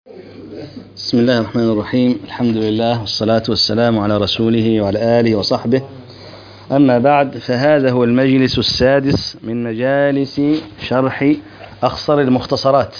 بسم الله الرحمن الرحيم. الحمد لله والصلاة والسلام على رسوله وعلى آله وصحبه. أما بعد، فهذا هو المجلس السادس من مجالس شرح أخصر المختصرات،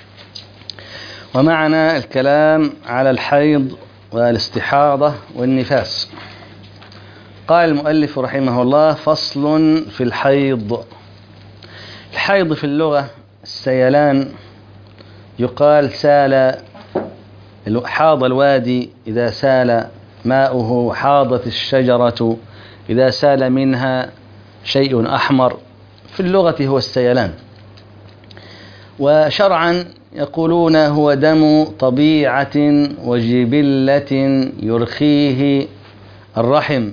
ومعنا الكلام على الحيض والاستحاضة والنفاس. قال المؤلف رحمه الله: فصل في الحيض. الحيض في اللغة السيلان، يقال سال، حاض الوادي إذا سال ماؤه، حاضت الشجرة إذا سال منها شيء أحمر. في اللغة هو السيلان، وشرعا يقولون هو دم طبيعة وجبلة يرخيه الرحم،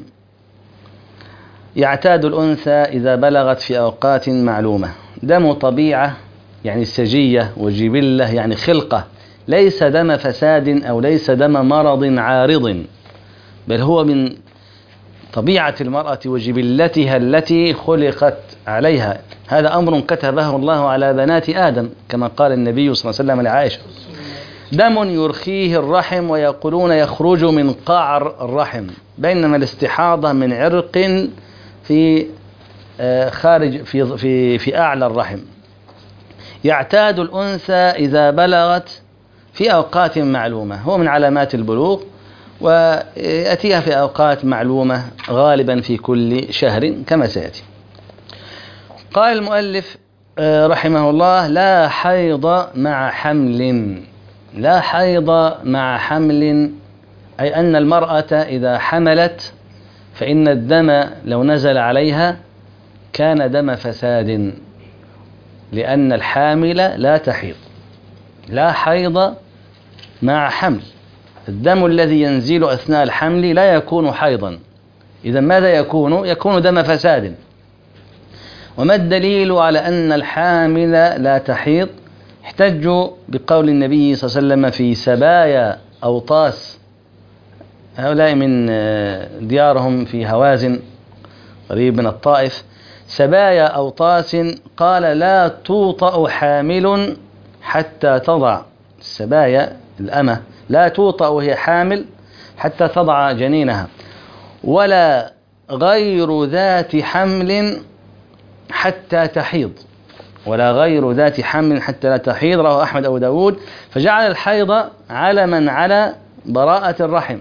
يعتاد الأنثى إذا بلغت في أوقات معلومة. دم طبيعة يعني سجية، وجبلة يعني خلقة، ليس دم فساد أو ليس دم مرض عارض، بل هو من طبيعة المرأة وجبلتها التي خلقت عليها. هذا أمر كتبه الله على بنات آدم، كما قال النبي صلى الله عليه وسلم لعائشة: دم يرخيه الرحم، ويقولون يخرج من قعر الرحم، بينما الاستحاضة من عرق في خارج في أعلى الرحم. يعتاد الأنثى إذا بلغت في أوقات معلومة، هو من علامات البلوغ، ويأتيها في أوقات معلومة غالبا في كل شهر كما سيأتي. قال المؤلف رحمه الله: لا حيض مع حمل. لا حيض مع حمل، أي أن المرأة إذا حملت فإن الدم لو نزل عليها كان دم فساد، لأن الحامل لا تحيض. لا حيض مع حمل، الدم الذي ينزل أثناء الحمل لا يكون حيضا. إذا ماذا يكون؟ يكون دم فساد. وما الدليل على أن الحامل لا تحيض؟ احتجوا بقول النبي صلى الله عليه وسلم في سبايا أوطاس، هؤلاء من ديارهم في هوازن قريب من الطائف، سبايا أوطاس، قال: لا توطأ حامل حتى تضع. السبايا الأمة لا توطأ وهي حامل حتى تضع جنينها، ولا غير ذات حمل حتى تحيض، ولا غير ذات حمل حتى لا تحيض. رواه أحمد أو داود. فجعل الحيض علما على براءة الرحم،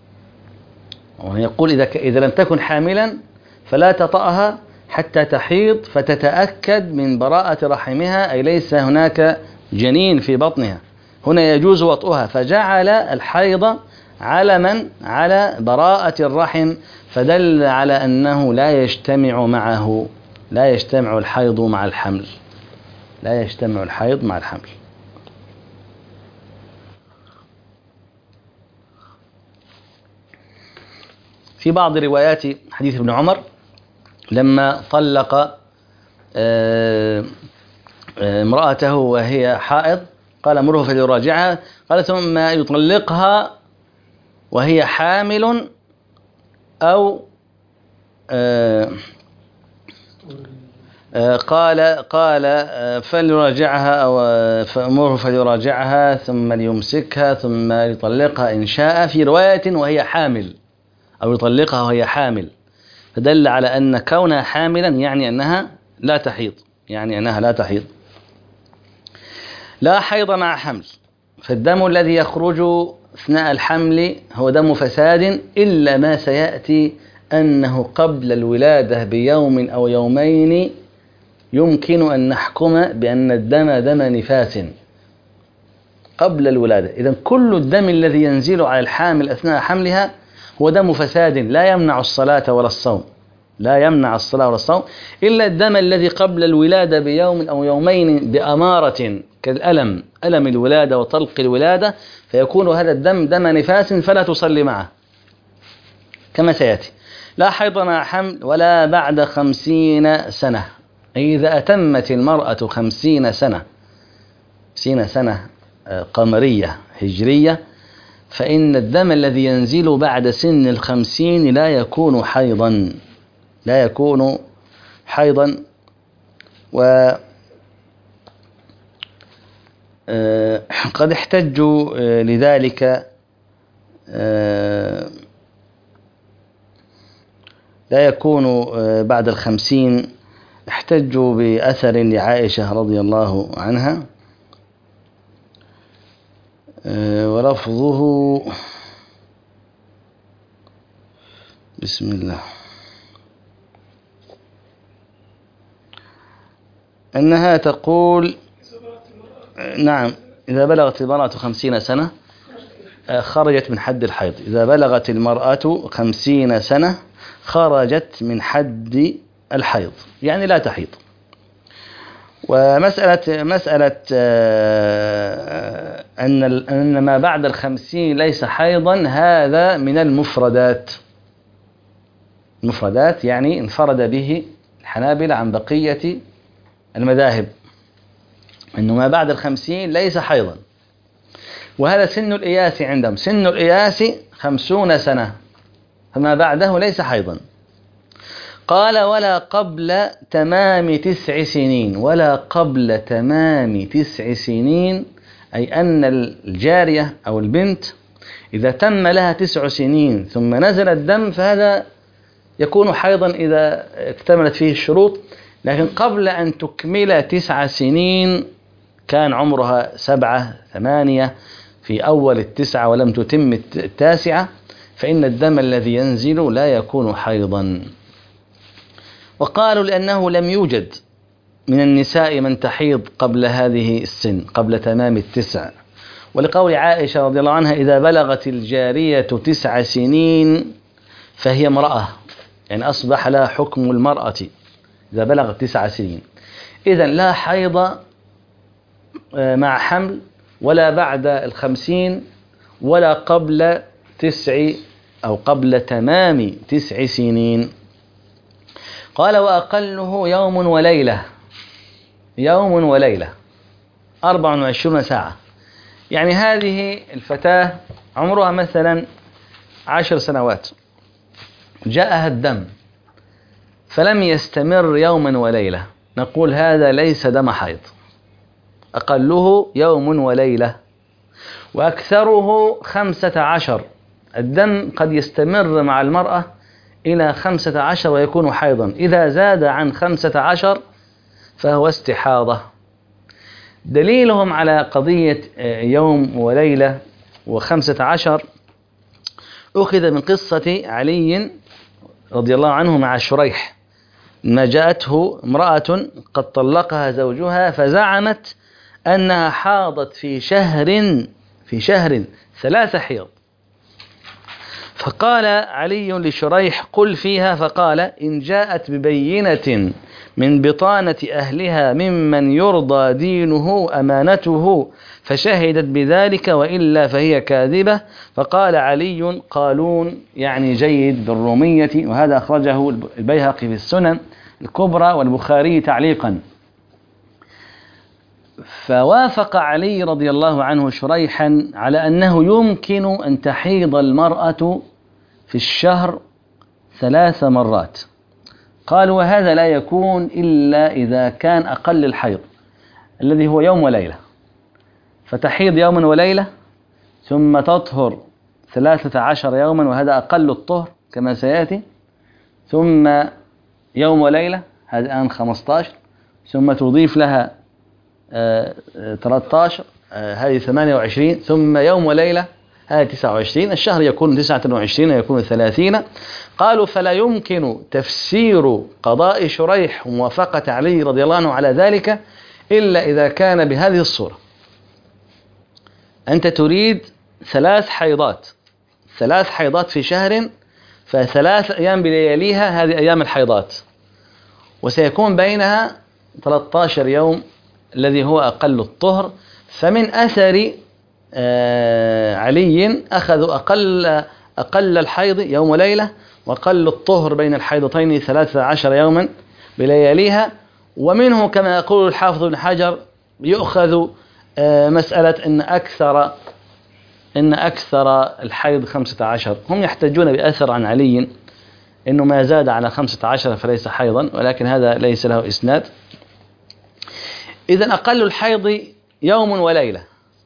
ويقول إذا لم تكن حاملا فلا تطأها حتى تحيض فتتأكد من براءة رحمها، أي ليس هناك جنين في بطنها، هنا يجوز وطئها. فجعل الحيض علما على براءة الرحم، فدل على أنه لا يجتمع الحيض مع الحمل. لا يجتمع الحيض مع الحمل. في بعض روايات حديث ابن عمر لما طلق امرأته وهي حائض قال: مره فليراجعها. قال: ثم يطلقها وهي حامل، أو قال فليراجعها، أو فأمره فليراجعها ثم ليمسكها ثم يطلقها إن شاء، في رواية وهي حامل، أو يطلقها وهي حامل. فدل على أن كونها حاملا يعني أنها لا تحيض. لا حيض مع حمل، فالدم الذي يخرج أثناء الحمل هو دم فساد، إلا ما سيأتي أنه قبل الولادة بيوم أو يومين يمكن أن نحكم بأن الدم دم نفاس قبل الولادة. إذن كل الدم الذي ينزل على الحامل أثناء حملها هو دم فساد، لا يمنع الصلاة ولا الصوم، إلا الدم الذي قبل الولادة بيوم أو يومين بأمارة كالألم، ألم الولادة وطلق الولادة، فيكون هذا الدم دم نفاس فلا تصلي معه كما سيأتي. لا حيض مع حمل ولا بعد 50 سنة. إذا أتمت المرأة 50 سنة قمرية هجرية، فإن الدم الذي ينزل بعد سن 50 لا يكون حيضا. قد احتجوا لذلك، لا يكون بعد 50، احتجوا بأثر لعائشة رضي الله عنها ولفظه بسم الله أنها تقول نعم إذا بلغت المرأة 50 سنة خرجت من حد الحيض. إذا بلغت المرأة 50 سنة خرجت من حد الحيض، يعني لا تحيض. ومسألة أن ما بعد 50 ليس حيضا، هذا من المفردات. المفردات يعني انفرد به الحنابلة عن بقية المذاهب، أنه ما بعد 50 ليس حيضا، وهذا سن الإياس عندهم. سن الإياس 50 سنة، فما بعده ليس حيضا. قال ولا قبل تمام 9 سنين. ولا قبل تمام 9 سنين، أي أن الجارية أو البنت إذا تم لها 9 سنين ثم نزل الدم فهذا يكون حيضا إذا اكتملت فيه الشروط. لكن قبل أن تكمل 9 سنين كان عمرها 7 8 في أول 9 ولم تتم 9، فإن الدم الذي ينزل لا يكون حيضا. وقالوا لأنه لم يوجد من النساء من تحيض قبل هذه السن، قبل تمام 9، ولقول عائشة رضي الله عنها إذا بلغت الجارية 9 سنين فهي امرأة، يعني أصبح لها حكم المرأة إذا بلغت 9 سنين. إذن لا حيض مع حمل، ولا بعد 50، ولا قبل 9 أو قبل تمام 9 سنين. قال وأقله يوم وليلة. يوم وليلة 24 ساعة. يعني هذه الفتاة عمرها مثلا 10 سنوات، جاءها الدم فلم يستمر يوما وليلة، نقول هذا ليس دم حيض، أقله يوم وليلة، وأكثره 15. الدم قد يستمر مع المرأة إلى 15 ويكون حيضا. إذا زاد عن 15 فهو استحاضة. دليلهم على قضية يوم وليلة و15 أخذ من قصة علي رضي الله عنه مع شريح، ما جاءته امرأة قد طلقها زوجها فزعمت أنها حاضت في شهر 3 حيض، فقال علي لشريح قل فيها، فقال إن جاءت ببينة من بطانة أهلها ممن يرضى دينه أمانته فشهدت بذلك، وإلا فهي كاذبة. فقال علي قالون يعني جيد بالرومية، وهذا أخرجه البيهقي في السنن الكبرى والبخاري تعليقا. فوافق علي رضي الله عنه شريحا على أنه يمكن أن تحيض المرأة في الشهر 3 مرات. قالوا وهذا لا يكون إلا إذا كان أقل الحيض الذي هو يوم وليلة، فتحيض يوما وليلة ثم تطهر 13 يوما، وهذا أقل الطهر كما سيأتي، ثم يوم وليلة هذا الآن 15، ثم تضيف لها 13 هذه 28، ثم يوم وليلة هذه 29، الشهر يكون 29 ويكون 30. قالوا فلا يمكن تفسير قضاء شريح وموافقة علي رضي الله عنه على ذلك إلا إذا كان بهذه الصورة: أنت تريد 3 حيضات في شهر، ف3 أيام بلياليها هذه أيام الحيضات، وسيكون بينها 13 يوم الذي هو أقل الطهر. فمن أثر علي أخذوا أقل الحيض يوم وليلة، وأقل الطهر بين الحيضتين 13 يوما بلياليها. ومنه كما يقول الحافظ ابن حجر يؤخذ مسألة إن أكثر الحيض 15. هم يحتجون بأثر عن علي إنه ما زاد على 15 فليس حيضا، ولكن هذا ليس له إسناد. إذن أقل الحيض يوم وليلة،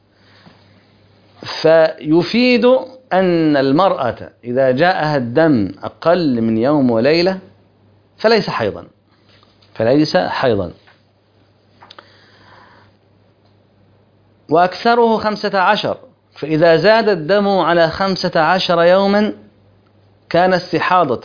فيفيد أن المرأة إذا جاءها الدم أقل من يوم وليلة فليس حيضا. وأكثره 15، فإذا زاد الدم على 15 يوما كان استحاضة،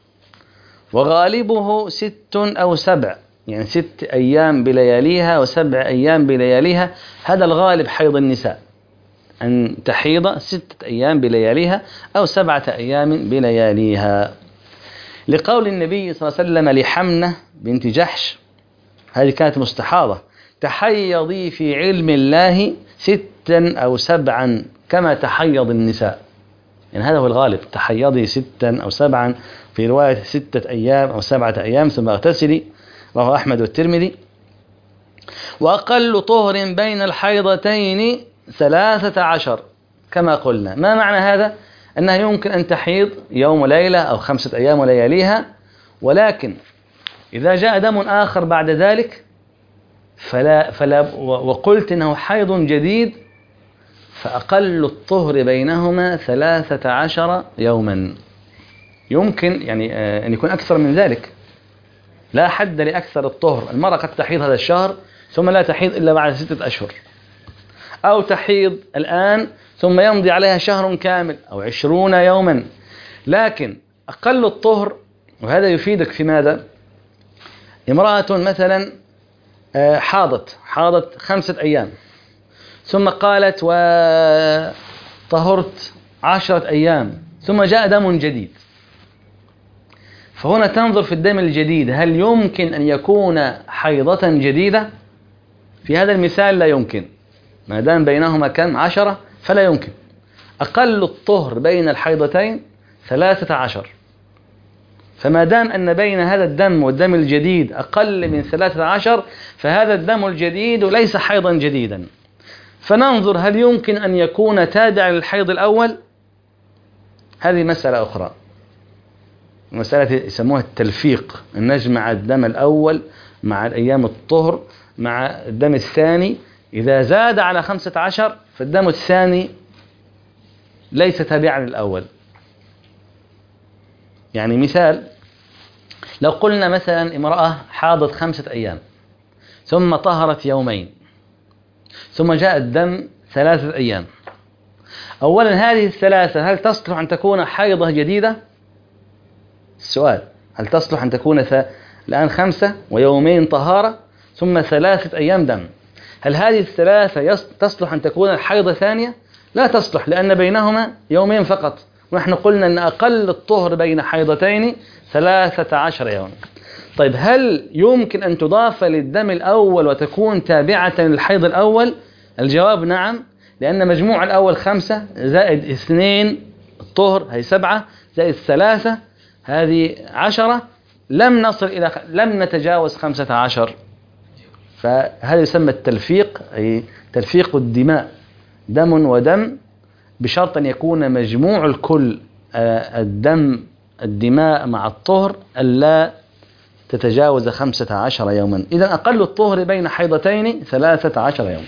وغالبه 6 أو 7، يعني 6 أيام بلياليها و7 أيام بلياليها. هذا الغالب حيض النساء، أن تحيض 6 أيام بلياليها أو 7 أيام بلياليها، لقول النبي صلى الله عليه وسلم لحمنة بنت جحش، هذه كانت مستحاضة: تحيضي في علم الله 6 أو 7 كما تحيض النساء. يعني هذا هو الغالب، تحيضي 6 أو 7، في رواية 6 أيام أو 7 أيام ثم اغتسلي، رواه أحمد والترمذي. وأقل طهر بين الحيضتين 13 كما قلنا. ما معنى هذا؟ أنها يمكن أن تحيض يوم وليلة أو 5 أيام ولياليها، ولكن إذا جاء دم آخر بعد ذلك فلا وقلت إنه حيض جديد، فأقل الطهر بينهما 13 يوما. يمكن يعني أن يكون أكثر من ذلك، لا حد لأكثر الطهر. المرأة قد تحيض هذا الشهر ثم لا تحيض إلا بعد 6 أشهر، أو تحيض الآن ثم يمضي عليها شهر كامل أو 20 يوما. لكن أقل الطهر، وهذا يفيدك في ماذا؟ امرأة مثلا حاضت 5 أيام ثم قالت وطهرت 10 أيام ثم جاء دم جديد، فهنا تنظر في الدم الجديد هل يمكن أن يكون حيضة جديدة؟ في هذا المثال لا يمكن، ما دام بينهما كم 10 فلا يمكن. أقل الطهر بين الحيضتين 13، فما دام أن بين هذا الدم والدم الجديد أقل من 13 فهذا الدم الجديد ليس حيضا جديدا. فننظر هل يمكن أن يكون تابعا للحيض الأول؟ هذه مسألة أخرى، مسألة يسموها التلفيق، أن نجمع الدم الأول مع الأيام الطهر مع الدم الثاني، إذا زاد على 15 فالدم الثاني ليس تابعا للأول. يعني مثال، لو قلنا مثلا امرأة حاضت 5 أيام ثم طهرت يومين ثم جاء الدم 3 أيام، أولا هذه ال3 هل تصلح أن تكون حيضة جديدة؟ السؤال، هل تصلح أن تكون الآن 5 ويومين طهارة ثم 3 أيام دم؟ هل هذه ال3 تصلح أن تكون حيضة ثانية؟ لا تصلح، لأن بينهما يومين فقط، ونحن قلنا أن أقل الطهر بين حيضتين 13 يوم. طيب هل يمكن أن تضاف للدم الأول وتكون تابعة للحيض الأول؟ الجواب نعم، لأن مجموع الأول 5 زائد 2 الطهر هي 7، زائد 3 هذه 10، لم نتجاوز 15. فهذا يسمى التلفيق، أي تلفيق الدماء، دم ودم، بشرط أن يكون مجموع الكل الدماء مع الطهر ألا تتجاوز 15 يوما. إذن أقل الطهر بين حيضتين 13 يوم.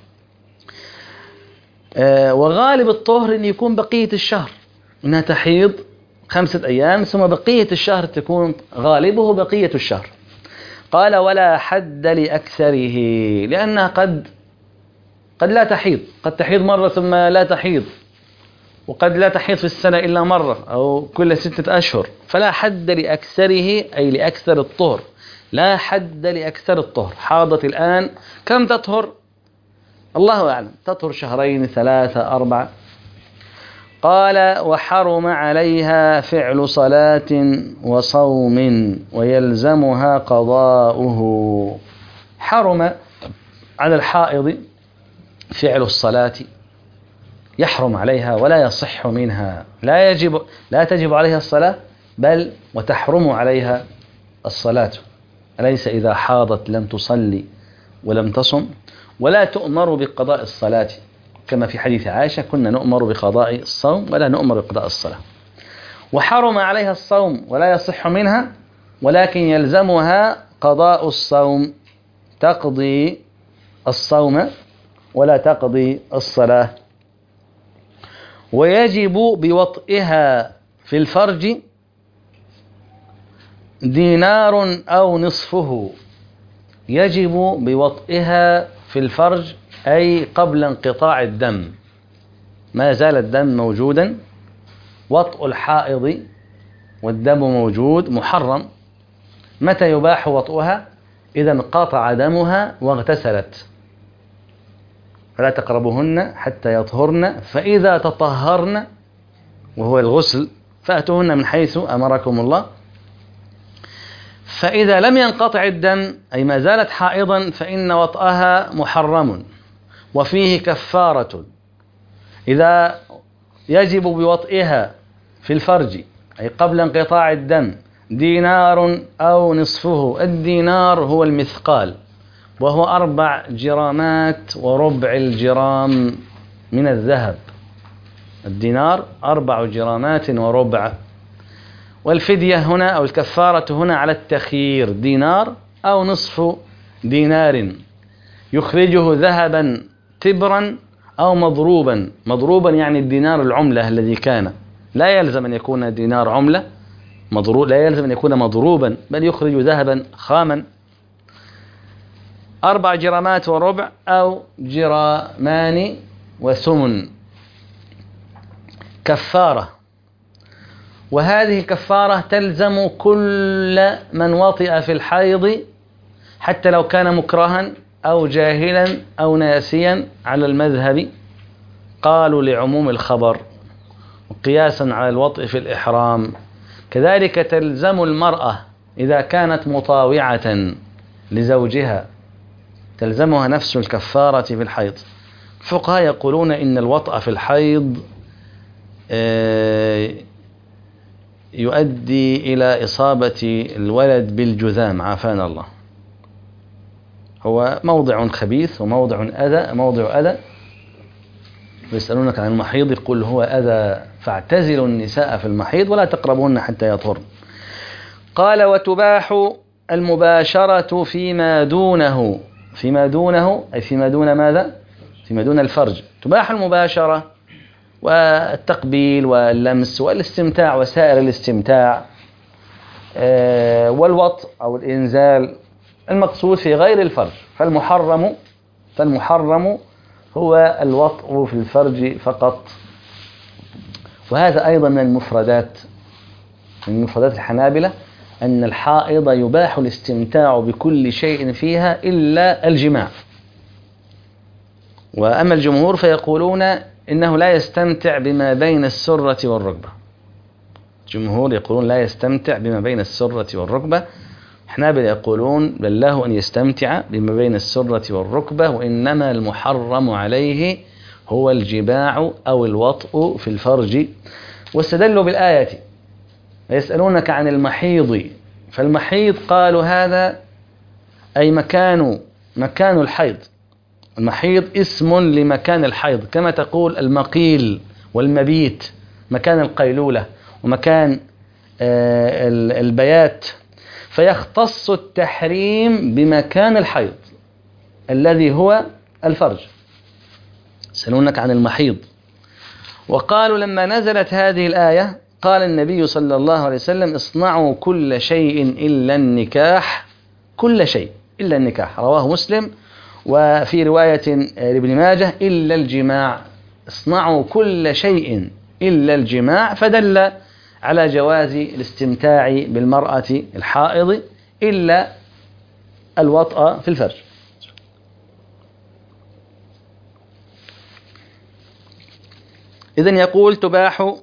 وغالب الطهر أن يكون بقية الشهر، أنها تحيض 5 أيام ثم بقية الشهر تكون غالبه بقية الشهر. قال ولا حد لأكثره، لأنها قد لا تحيض، قد تحيض مرة ثم لا تحيض، وقد لا تحيض في السنة إلا مرة أو كل 6 أشهر، فلا حد لأكثره أي لأكثر الطهر، لا حد لأكثر الطهر. حاضت الآن كم تطهر؟ الله أعلم، تطهر 2 3 4. قال وحرم عليها فعل صلاة وصوم ويلزمها قضاؤه. حرم على الحائض فعل الصلاة، يحرم عليها ولا يصح منها، لا تجب عليها الصلاة، بل وتحرم عليها الصلاة. أليس إذا حاضت لم تصلي ولم تصم؟ ولا تؤمر بقضاء الصلاة، كما في حديث عائشة كنا نؤمر بقضاء الصوم ولا نؤمر بقضاء الصلاة. وحرم عليها الصوم ولا يصح منها، ولكن يلزمها قضاء الصوم، تقضي الصوم ولا تقضي الصلاة. ويجب بوطئها في الفرج دينار أو نصفه. يجب بوطئها في الفرج أي قبل انقطاع الدم، ما زال الدم موجودا، وطء الحائض والدم موجود محرم. متى يباح وطئها؟ إذا انقطع دمها واغتسلت، فلا تقربهن حتى يطهرن، فإذا تطهرن وهو الغسل فأتوهن من حيث أمركم الله. فإذا لم ينقطع الدم أي ما زالت حائضا فإن وطئها محرم وفيه كفارة. إذا يجب بوطئها في الفرج أي قبل انقطاع الدم دينار أو نصفه. الدينار هو المثقال وهو 4 جرامات وربع الجرام من الذهب. الدينار 4 جرامات وربع. والفدية هنا أو الكفارة هنا على التخيير، دينار أو نصف دينار، يخرجه ذهبا تبرا أو مضروبا. مضروبا يعني الدينار العملة الذي كان، لا يلزم أن يكون دينار عملة مضروب، لا يلزم أن يكون مضروبا، بل يخرج ذهبا خاما. 4 جرامات وربع أو جرامان وثمن كفارة. وهذه الكفارة تلزم كل من وطئ في الحيض حتى لو كان مكرها أو جاهلا أو ناسيا على المذهب، قالوا لعموم الخبر وقياسا على الوطئ في الإحرام. كذلك تلزم المرأة إذا كانت مطاوعة لزوجها، تلزمها نفس الكفارة في الحيض. الفقهاء يقولون إن الوطأ في الحيض يؤدي إلى إصابة الولد بالجذام، عافانا الله. هو موضع خبيث وموضع أذى، موضع أذى. ويسألونك عن المحيض يقول هو أذى فاعتزلوا النساء في المحيض ولا تقربون حتى يطهرن. قال وتباح المباشرة فيما دونه. فيما دونه أي فيما دون ماذا؟ فيما دون الفرج. تباح المباشرة والتقبيل واللمس والاستمتاع وسائر الاستمتاع والوطء أو الإنزال، المقصود في غير الفرج. فالمحرم هو الوطء في الفرج فقط. وهذا أيضا من المفردات الحنابلة أن الحائض يباح الاستمتاع بكل شيء فيها إلا الجماع. وأما الجمهور فيقولون إنه لا يستمتع بما بين السرة والركبة. الجمهور يقولون لا يستمتع بما بين السرة والركبة. حنابلة يقولون بل له أن يستمتع بما بين السرة والركبة، وإنما المحرم عليه هو الجماع أو الوطء في الفرج. واستدلوا بالآية ويسألونك عن المحيض. فالمحيض قالوا هذا أي مكان الحيض. المحيض اسم لمكان الحيض، كما تقول المقيل والمبيت مكان القيلولة ومكان البيات. فيختص التحريم بمكان الحيض الذي هو الفرج. يسألونك عن المحيض. وقالوا لما نزلت هذه الآية قال النبي صلى الله عليه وسلم اصنعوا كل شيء إلا النكاح. كل شيء إلا النكاح، رواه مسلم. وفي رواية لابن ماجه إلا الجماع. اصنعوا كل شيء إلا الجماع، فدل على جواز الاستمتاع بالمرأة الحائض إلا الوطأ في الفرج. إذن يقول تباح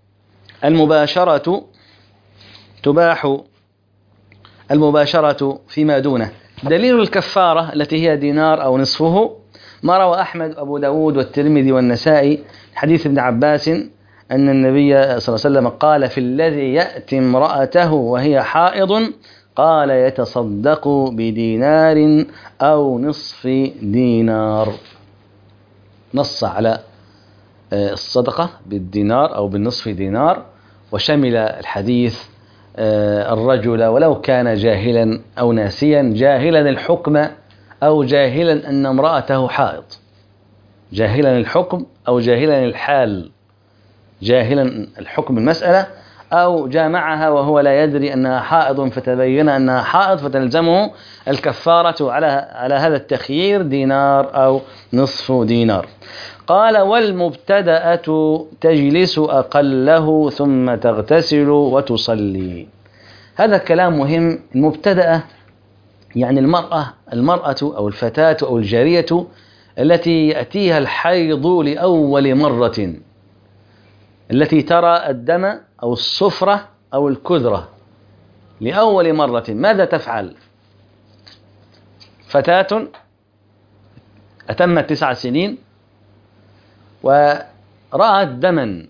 المباشرة فيما دونه. دليل الكفارة التي هي دينار أو نصفه ما روى أحمد وأبو داود والترمذي والنسائي حديث ابن عباس أن النبي صلى الله عليه وسلم قال في الذي يأتي امرأته وهي حائض قال يتصدق بدينار أو نصف دينار. نص على الصدقة بالدينار أو بالنصف دينار، وشمل الحديث الرجل ولو كان جاهلا أو ناسيا، جاهلا الحكم أو جاهلا أن امرأته حائض. جاهلا الحكم أو جاهلا الحال، جاهلا الحكم المسألة، أو جامعها وهو لا يدري أنها حائض فتبين أنها حائض فتلزمه الكفارة على هذا التخيير دينار أو نصف دينار. قال والمبتدأة تجلس أقله ثم تغتسل وتصلي. هذا كلام مهم. المبتدأة يعني المرأة أو الفتاة أو الجارية التي يأتيها الحيض لأول مرة، التي ترى الدم أو الصفرة أو الكدرة لأول مرة، ماذا تفعل؟ فتاة أتمت 9 سنين ورأت دما،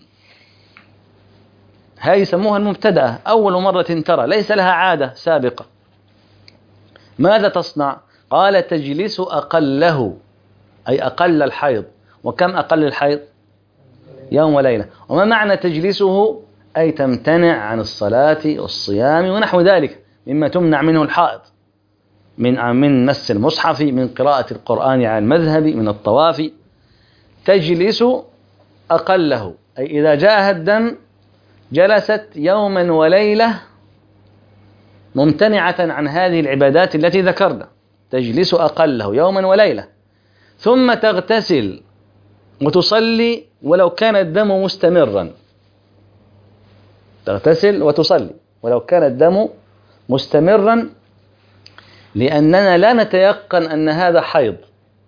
هذه يسموها المبتدأة، أول مرة ترى، ليس لها عادة سابقة. ماذا تصنع؟ قال تجلس أقله، أي أقل الحيض. وكم أقل الحيض؟ يوم وليلة. وما معنى تجلسه؟ أي تمتنع عن الصلاة والصيام ونحو ذلك مما تمنع منه الحائض، من مس المصحف، من قراءة القرآن على المذهب، من الطواف. تجلس أقله أي إذا جاءها الدم جلست يوما وليلة ممتنعة عن هذه العبادات التي ذكرنا، تجلس أقله يوما وليلة، ثم تغتسل وتصلي ولو كان الدم مستمرا. تغتسل وتصلي ولو كان الدم مستمرا، لأننا لا نتيقن أن هذا حيض،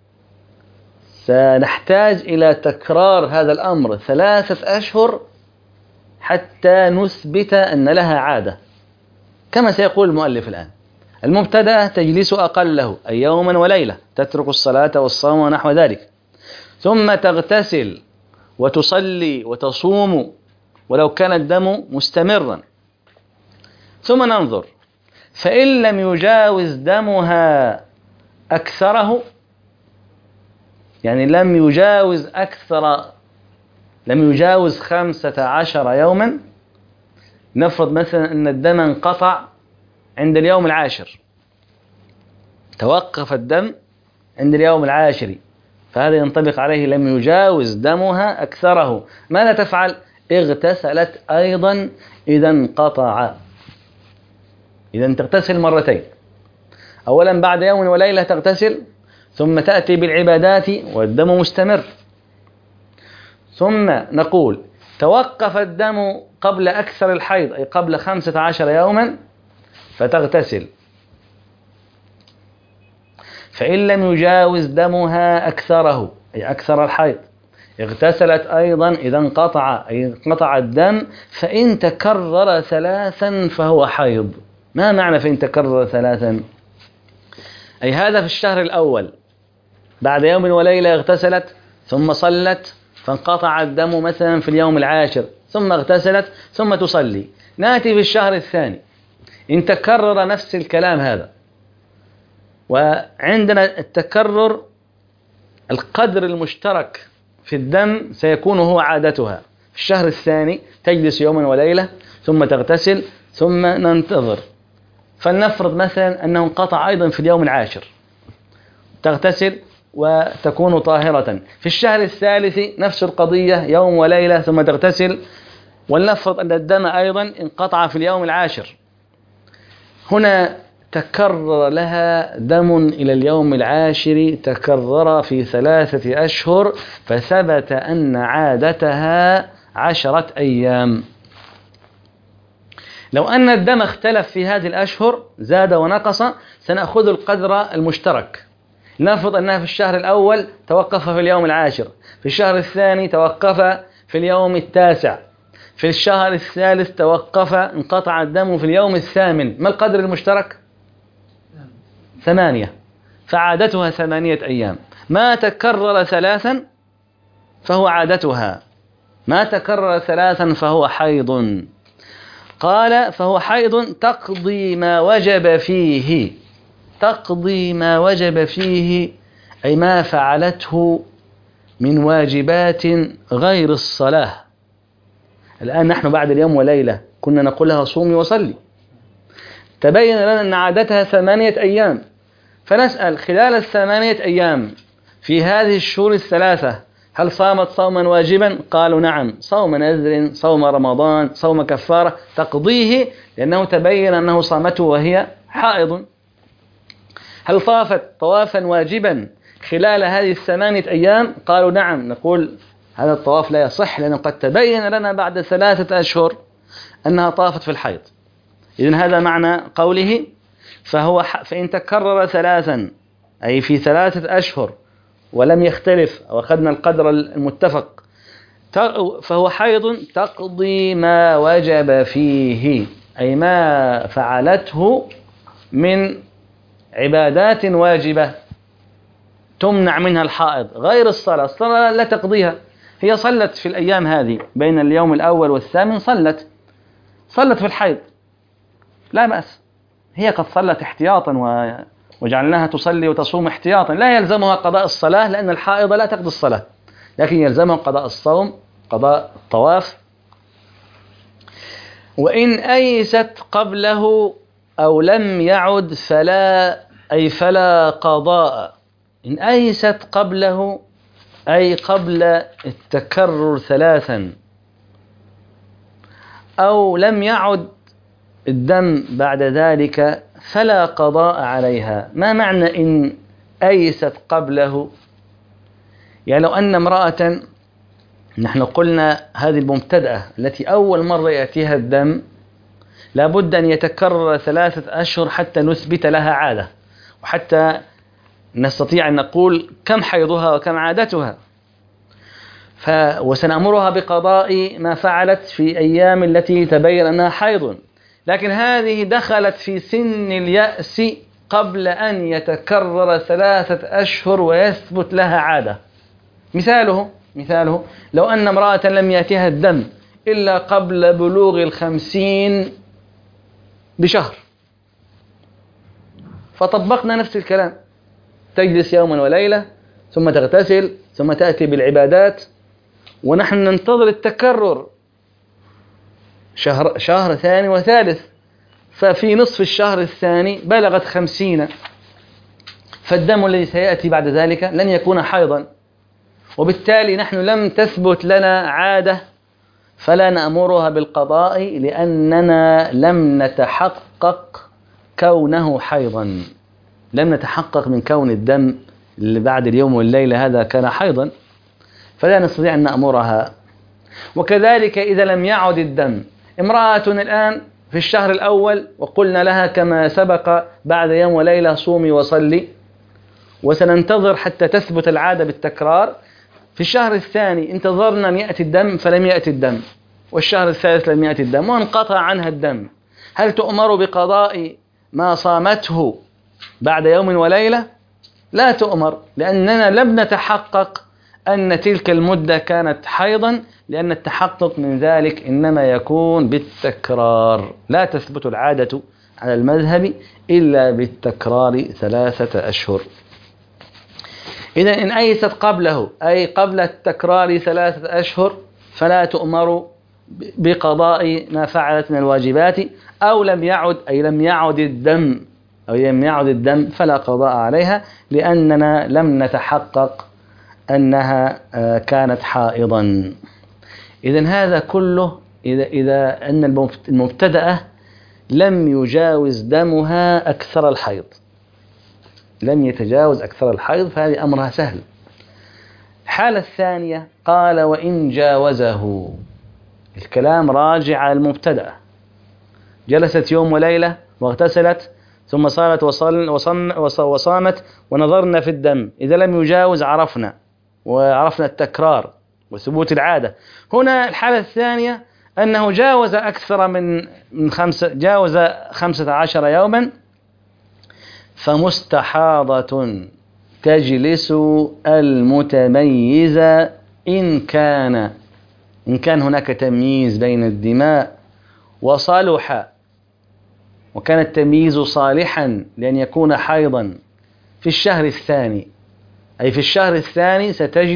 سنحتاج إلى تكرار هذا الأمر 3 أشهر حتى نثبت أن لها عادة، كما سيقول المؤلف الآن. المبتدأ تجلس أقله أي يوما وليلة، تترك الصلاة والصوم ونحو ذلك، ثم تغتسل وتصلي وتصوم ولو كان الدم مستمرا. ثم ننظر، فإن لم يجاوز دمها أكثره، يعني لم يجاوز 15 يوما، نفرض مثلا أن الدم انقطع عند اليوم 10، توقف الدم عند اليوم 10، فهذا ينطبق عليه لم يجاوز دمها أكثره. ماذا تفعل؟ اغتسلت أيضا إذا انقطع. إذا تغتسل مرتين، أولا بعد يوم وليلة تغتسل، ثم تأتي بالعبادات والدم مستمر، ثم نقول توقف الدم قبل أكثر الحيض أي قبل 15 يوما فتغتسل. فإن لم يجاوز دمها أكثره أي أكثر الحيض اغتسلت أيضا إذا انقطع أي انقطع الدم. فإن تكرر 3 فهو حيض. ما معنى فإن تكرر 3؟ أي هذا في الشهر الأول بعد يوم وليلة اغتسلت ثم صلت فانقطع الدم مثلا في اليوم 10، ثم اغتسلت ثم تصلي. نأتي في الشهر الثاني إن تكرر نفس الكلام هذا، وعندنا التكرر القدر المشترك في الدم سيكون هو عادتها. في الشهر الثاني تجلس يوما وليلة ثم تغتسل ثم ننتظر، فلنفرض مثلا أنه انقطع أيضا في اليوم 10، تغتسل وتكون طاهرة. في الشهر الثالث نفس القضية، يوم وليلة ثم تغتسل، ولنفرض أن الدم أيضا انقطع في اليوم 10. هنا تكرر لها دم إلى اليوم 10، تكرر في 3 أشهر، فثبت أن عادتها 10 أيام. لو أن الدم اختلف في هذه الأشهر زاد ونقص، سنأخذ القدر المشترك. نفرض أنها في الشهر الأول توقف في اليوم 10، في الشهر الثاني توقف في اليوم 9، في الشهر الثالث توقف انقطع الدم في اليوم 8، ما القدر المشترك؟ 8، فعادتها 8 أيام. ما تكرر 3 فهو عادتها، ما تكرر 3 فهو حيض. قال فهو حيض تقضي ما وجب فيه. تقضي ما وجب فيه أي ما فعلته من واجبات غير الصلاة. الآن نحن بعد اليوم وليلة كنا نقول لها صومي وصلي، تبين لنا أن عادتها 8 أيام، فنسأل خلال 8 أيام في هذه الشهور الثلاثة هل صامت صوما واجبا؟ قالوا نعم، صوم نذر، صوم رمضان، صوم كفارة تقضيه لأنه تبين أنه صامته وهي حائض. هل طافت طوافا واجبا خلال هذه 8 أيام؟ قالوا نعم، نقول هذا الطواف لا يصح لأنه قد تبين لنا بعد 3 أشهر أنها طافت في الحيض. إذن هذا معنى قوله فإن تكرر 3 أي في 3 أشهر ولم يختلف أو أخذنا القدر المتفق فهو حيض تقضي ما وجب فيه، أي ما فعلته من عبادات واجبة تمنع منها الحائض غير الصلاة. الصلاة لا تقضيها، هي صلت في الأيام هذه بين اليوم الأول والثامن، صلت في الحيض لا بأس، هي قد صلت احتياطا وجعلناها تصلي وتصوم احتياطا، لا يلزمها قضاء الصلاة لأن الحائض لا تقضي الصلاة، لكن يلزمها قضاء الصوم، قضاء الطواف. وإن أيست قبله أو لم يعد فلا قضاء. إن أيست قبله أي قبل التكرر 3 أو لم يعد الدم بعد ذلك فلا قضاء عليها. ما معنى إن أيست قبله؟ يعني لو أن امرأة، نحن قلنا هذه المبتدأة التي أول مرة يأتيها الدم لابد أن يتكرر 3 أشهر حتى نثبت لها عادة، وحتى نستطيع أن نقول كم حيضها وكم عادتها. وسنأمرها بقضاء ما فعلت في أيام التي تبين أنها حيض، لكن هذه دخلت في سن اليأس قبل أن يتكرر 3 أشهر ويثبت لها عادة. مثاله لو أن امرأة لم يأتيها الدم إلا قبل بلوغ 50 بشهر، فطبقنا نفس الكلام، تجلس يوما وليلة ثم تغتسل ثم تأتي بالعبادات، ونحن ننتظر التكرر شهر ثاني وثالث، ففي نصف الشهر الثاني بلغت 50، فالدم الذي سيأتي بعد ذلك لن يكون حيضا، وبالتالي نحن لم تثبت لنا عادة فلا نأمرها بالقضاء لأننا لم نتحقق كونه حيضا، لم نتحقق من كون الدم اللي بعد اليوم والليلة هذا كان حيضا، فلا نستطيع أن نأمرها. وكذلك إذا لم يعد الدم، امرأة الآن في الشهر الأول وقلنا لها كما سبق بعد يوم وليلة صومي وصلي، وسننتظر حتى تثبت العادة بالتكرار. في الشهر الثاني انتظرنا أن يأتي الدم فلم يأتي الدم، والشهر الثالث لم يأتي الدم وانقطع عنها الدم، هل تؤمر بقضاء ما صامته بعد يوم وليلة؟ لا تؤمر، لأننا لم نتحقق أن تلك المدة كانت حيضا، لأن التحقق من ذلك إنما يكون بالتكرار، لا تثبت العادة على المذهب إلا بالتكرار 3 أشهر. إذا إن أيست قبله أي قبل التكرار 3 أشهر فلا تؤمر بقضاء ما فعلت من الواجبات، أو لم يعد أي لم يعد الدم فلا قضاء عليها، لأننا لم نتحقق أنها كانت حائضا. إذن هذا كله إذا أن المبتدأة لم يجاوز دمها أكثر الحيض، لم يتجاوز أكثر الحيض، فهذه أمرها سهل. الحالة الثانية قال وإن جاوزه، الكلام راجع على المبتدأة، جلست يوم وليلة واغتسلت ثم صارت وصامت ونظرنا في الدم، إذا لم يجاوز عرفنا التكرار وثبوت العادة. هنا الحالة الثانية أنه جاوز أكثر من 15 يوما، فمستحاضة تجلس المتميزة إن كان هناك تمييز بين الدماء وصلح، وكان التمييز صالحا لأن يكون حيضا في الشهر الثاني، أي في الشهر الثاني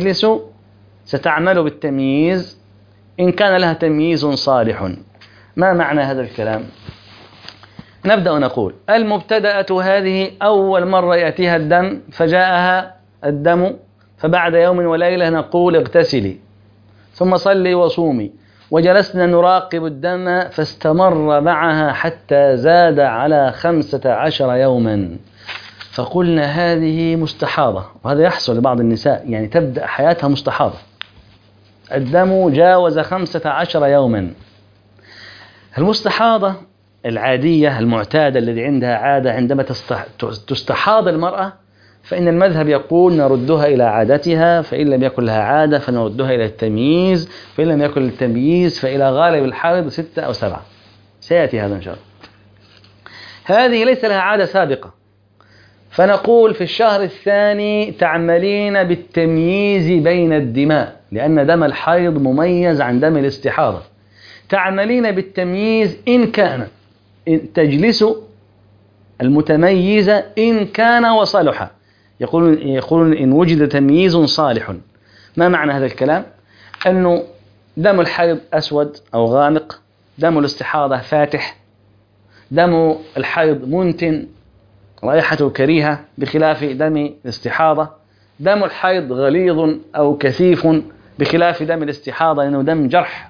ستعمل بالتمييز إن كان لها تمييز صالح. ما معنى هذا الكلام؟ نبدأ نقول المبتدأة هذه أول مرة يأتيها الدم فجاءها الدم فبعد يوم وليلة نقول اغتسلي ثم صلي وصومي، وجلسنا نراقب الدم فاستمر معها حتى زاد على 15 يوما، فقلنا هذه مستحاضة. وهذا يحصل لبعض النساء، يعني تبدأ حياتها مستحاضة، الدم جاوز 15 يوما. المستحاضة العادية المعتادة الذي عندها عادة عندما تستحاض المرأة، فإن المذهب يقول نردها إلى عادتها، فإن لم يكن لها عادة فنردها إلى التمييز، فإن لم يكن التمييز فإلى غالب الحيض 6 أو 7. سيأتي هذا إن شاء الله. هذه ليس لها عادة سابقة، فنقول في الشهر الثاني تعملين بالتمييز بين الدماء، لأن دم الحيض مميز عن دم الاستحاضة. تعملين بالتمييز إن كان تجلس المتميزة إن كان وصلح. يقولون إن وجد تمييز صالح. ما معنى هذا الكلام؟ أنه دم الحيض أسود أو غامق، دم الاستحاضة فاتح، دم الحيض منتن رائحته كريهة بخلاف دم الاستحاضة، دم الحيض غليظ أو كثيف بخلاف دم الاستحاضة لأنه دم جرح.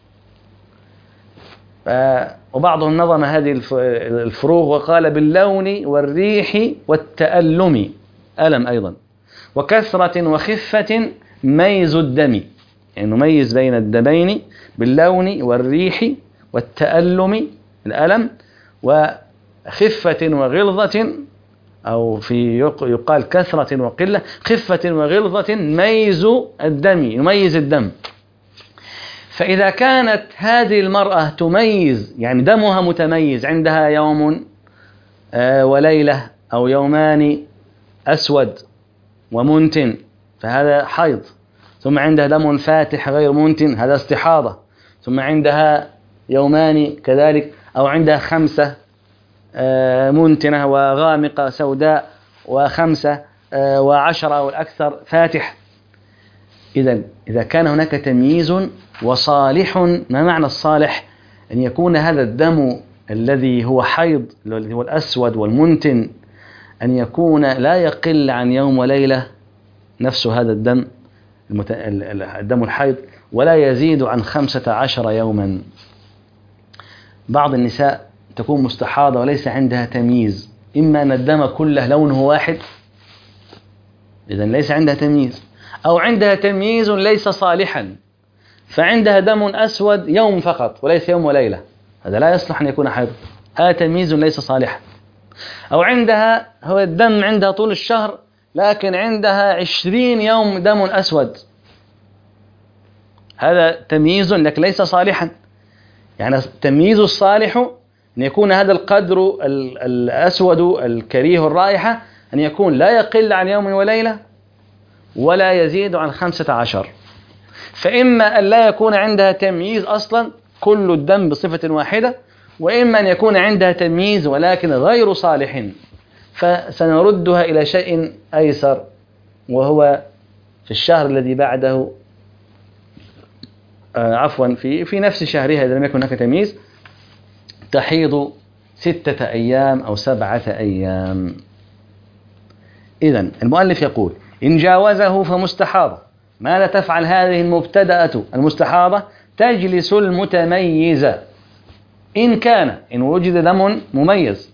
وبعضهم نظم هذه الفروق وقال باللون والريح والتألم، ألم أيضا، وكثرة وخفة ميز الدم، يعني نميز بين الدمين باللون والريح والتألم الألم، وخفة وغلظة، أو في يقال كثرة وقلة، خفة وغلظة ميز الدم، يميز الدم. فإذا كانت هذه المرأة تميز، يعني دمها متميز، عندها يوم وليلة أو يومان أسود ومنتن فهذا حيض، ثم عندها دم فاتح غير منتن هذا استحاضة، ثم عندها يومان كذلك، أو عندها 5 منتنة وغامقة سوداء، و5 و10 أو الأكثر فاتح. إذا كان هناك تمييز وصالح، ما معنى الصالح؟ أن يكون هذا الدم الذي هو حيض الذي هو الأسود والمنتن أن يكون لا يقل عن يوم وليلة نفس هذا الدم الدم الحيض، ولا يزيد عن 15 يوما. بعض النساء تكون مستحاضة وليس عندها تمييز، إما أن الدم كله لونه واحد إذن ليس عندها تمييز، أو عندها تمييز ليس صالحا فعندها دم أسود يوم فقط وليس يوم وليلة، هذا لا يصلح أن يكون حيض، هذا تمييز ليس صالحا. أو عندها هو الدم عندها طول الشهر لكن عندها 20 يوم دم أسود، هذا تمييز لكن ليس صالحا. يعني التمييز الصالح أن يكون هذا القدر الأسود الكريه الرائحة أن يكون لا يقل عن يوم وليلة ولا يزيد عن 15. فإما أن لا يكون عندها تمييز أصلا كل الدم بصفة واحدة، وإما أن يكون عندها تمييز ولكن غير صالح، فسنردها إلى شيء أيسر، وهو في الشهر الذي بعده عفوا في نفس شهرها إذا لم يكن هناك تمييز تحيض 6 أيام أو 7 أيام. إذن المؤلف يقول إن جاوزه فمستحاضة. ماذا تفعل هذه المبتدأة المستحاضة؟ تجلس المتميزة إن وجد دم مميز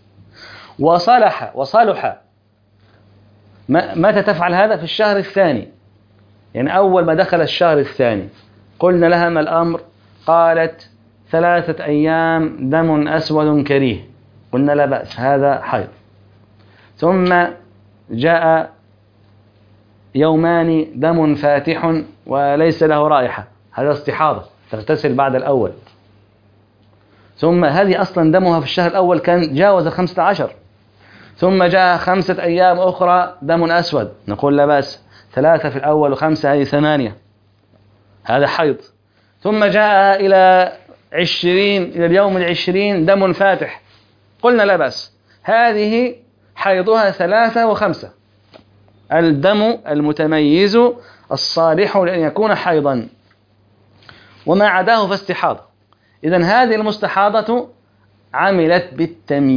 وصلح. متى تفعل هذا؟ في الشهر الثاني، يعني أول ما دخل الشهر الثاني. قلنا لها ما الأمر؟ قالت 3 أيام دم أسود كريه، قلنا لا بأس هذا حيض. ثم جاء يومان دم فاتح وليس له رائحة، هذا استحاضة تغتسل بعد الأول. ثم هذه أصلا دمها في الشهر الأول كان جاوز 15، ثم جاء 5 أيام أخرى دم أسود، نقول لا بأس 3 في الأول و5 هذه 8، هذا حيض. ثم جاء إلى اليوم 20 دم فاتح، قلنا لا بأس هذه حيضها 3 و5، الدم المتميز الصالح لأن يكون حيضا، وما عداه فاستحاضة. إذن هذه المستحاضة عملت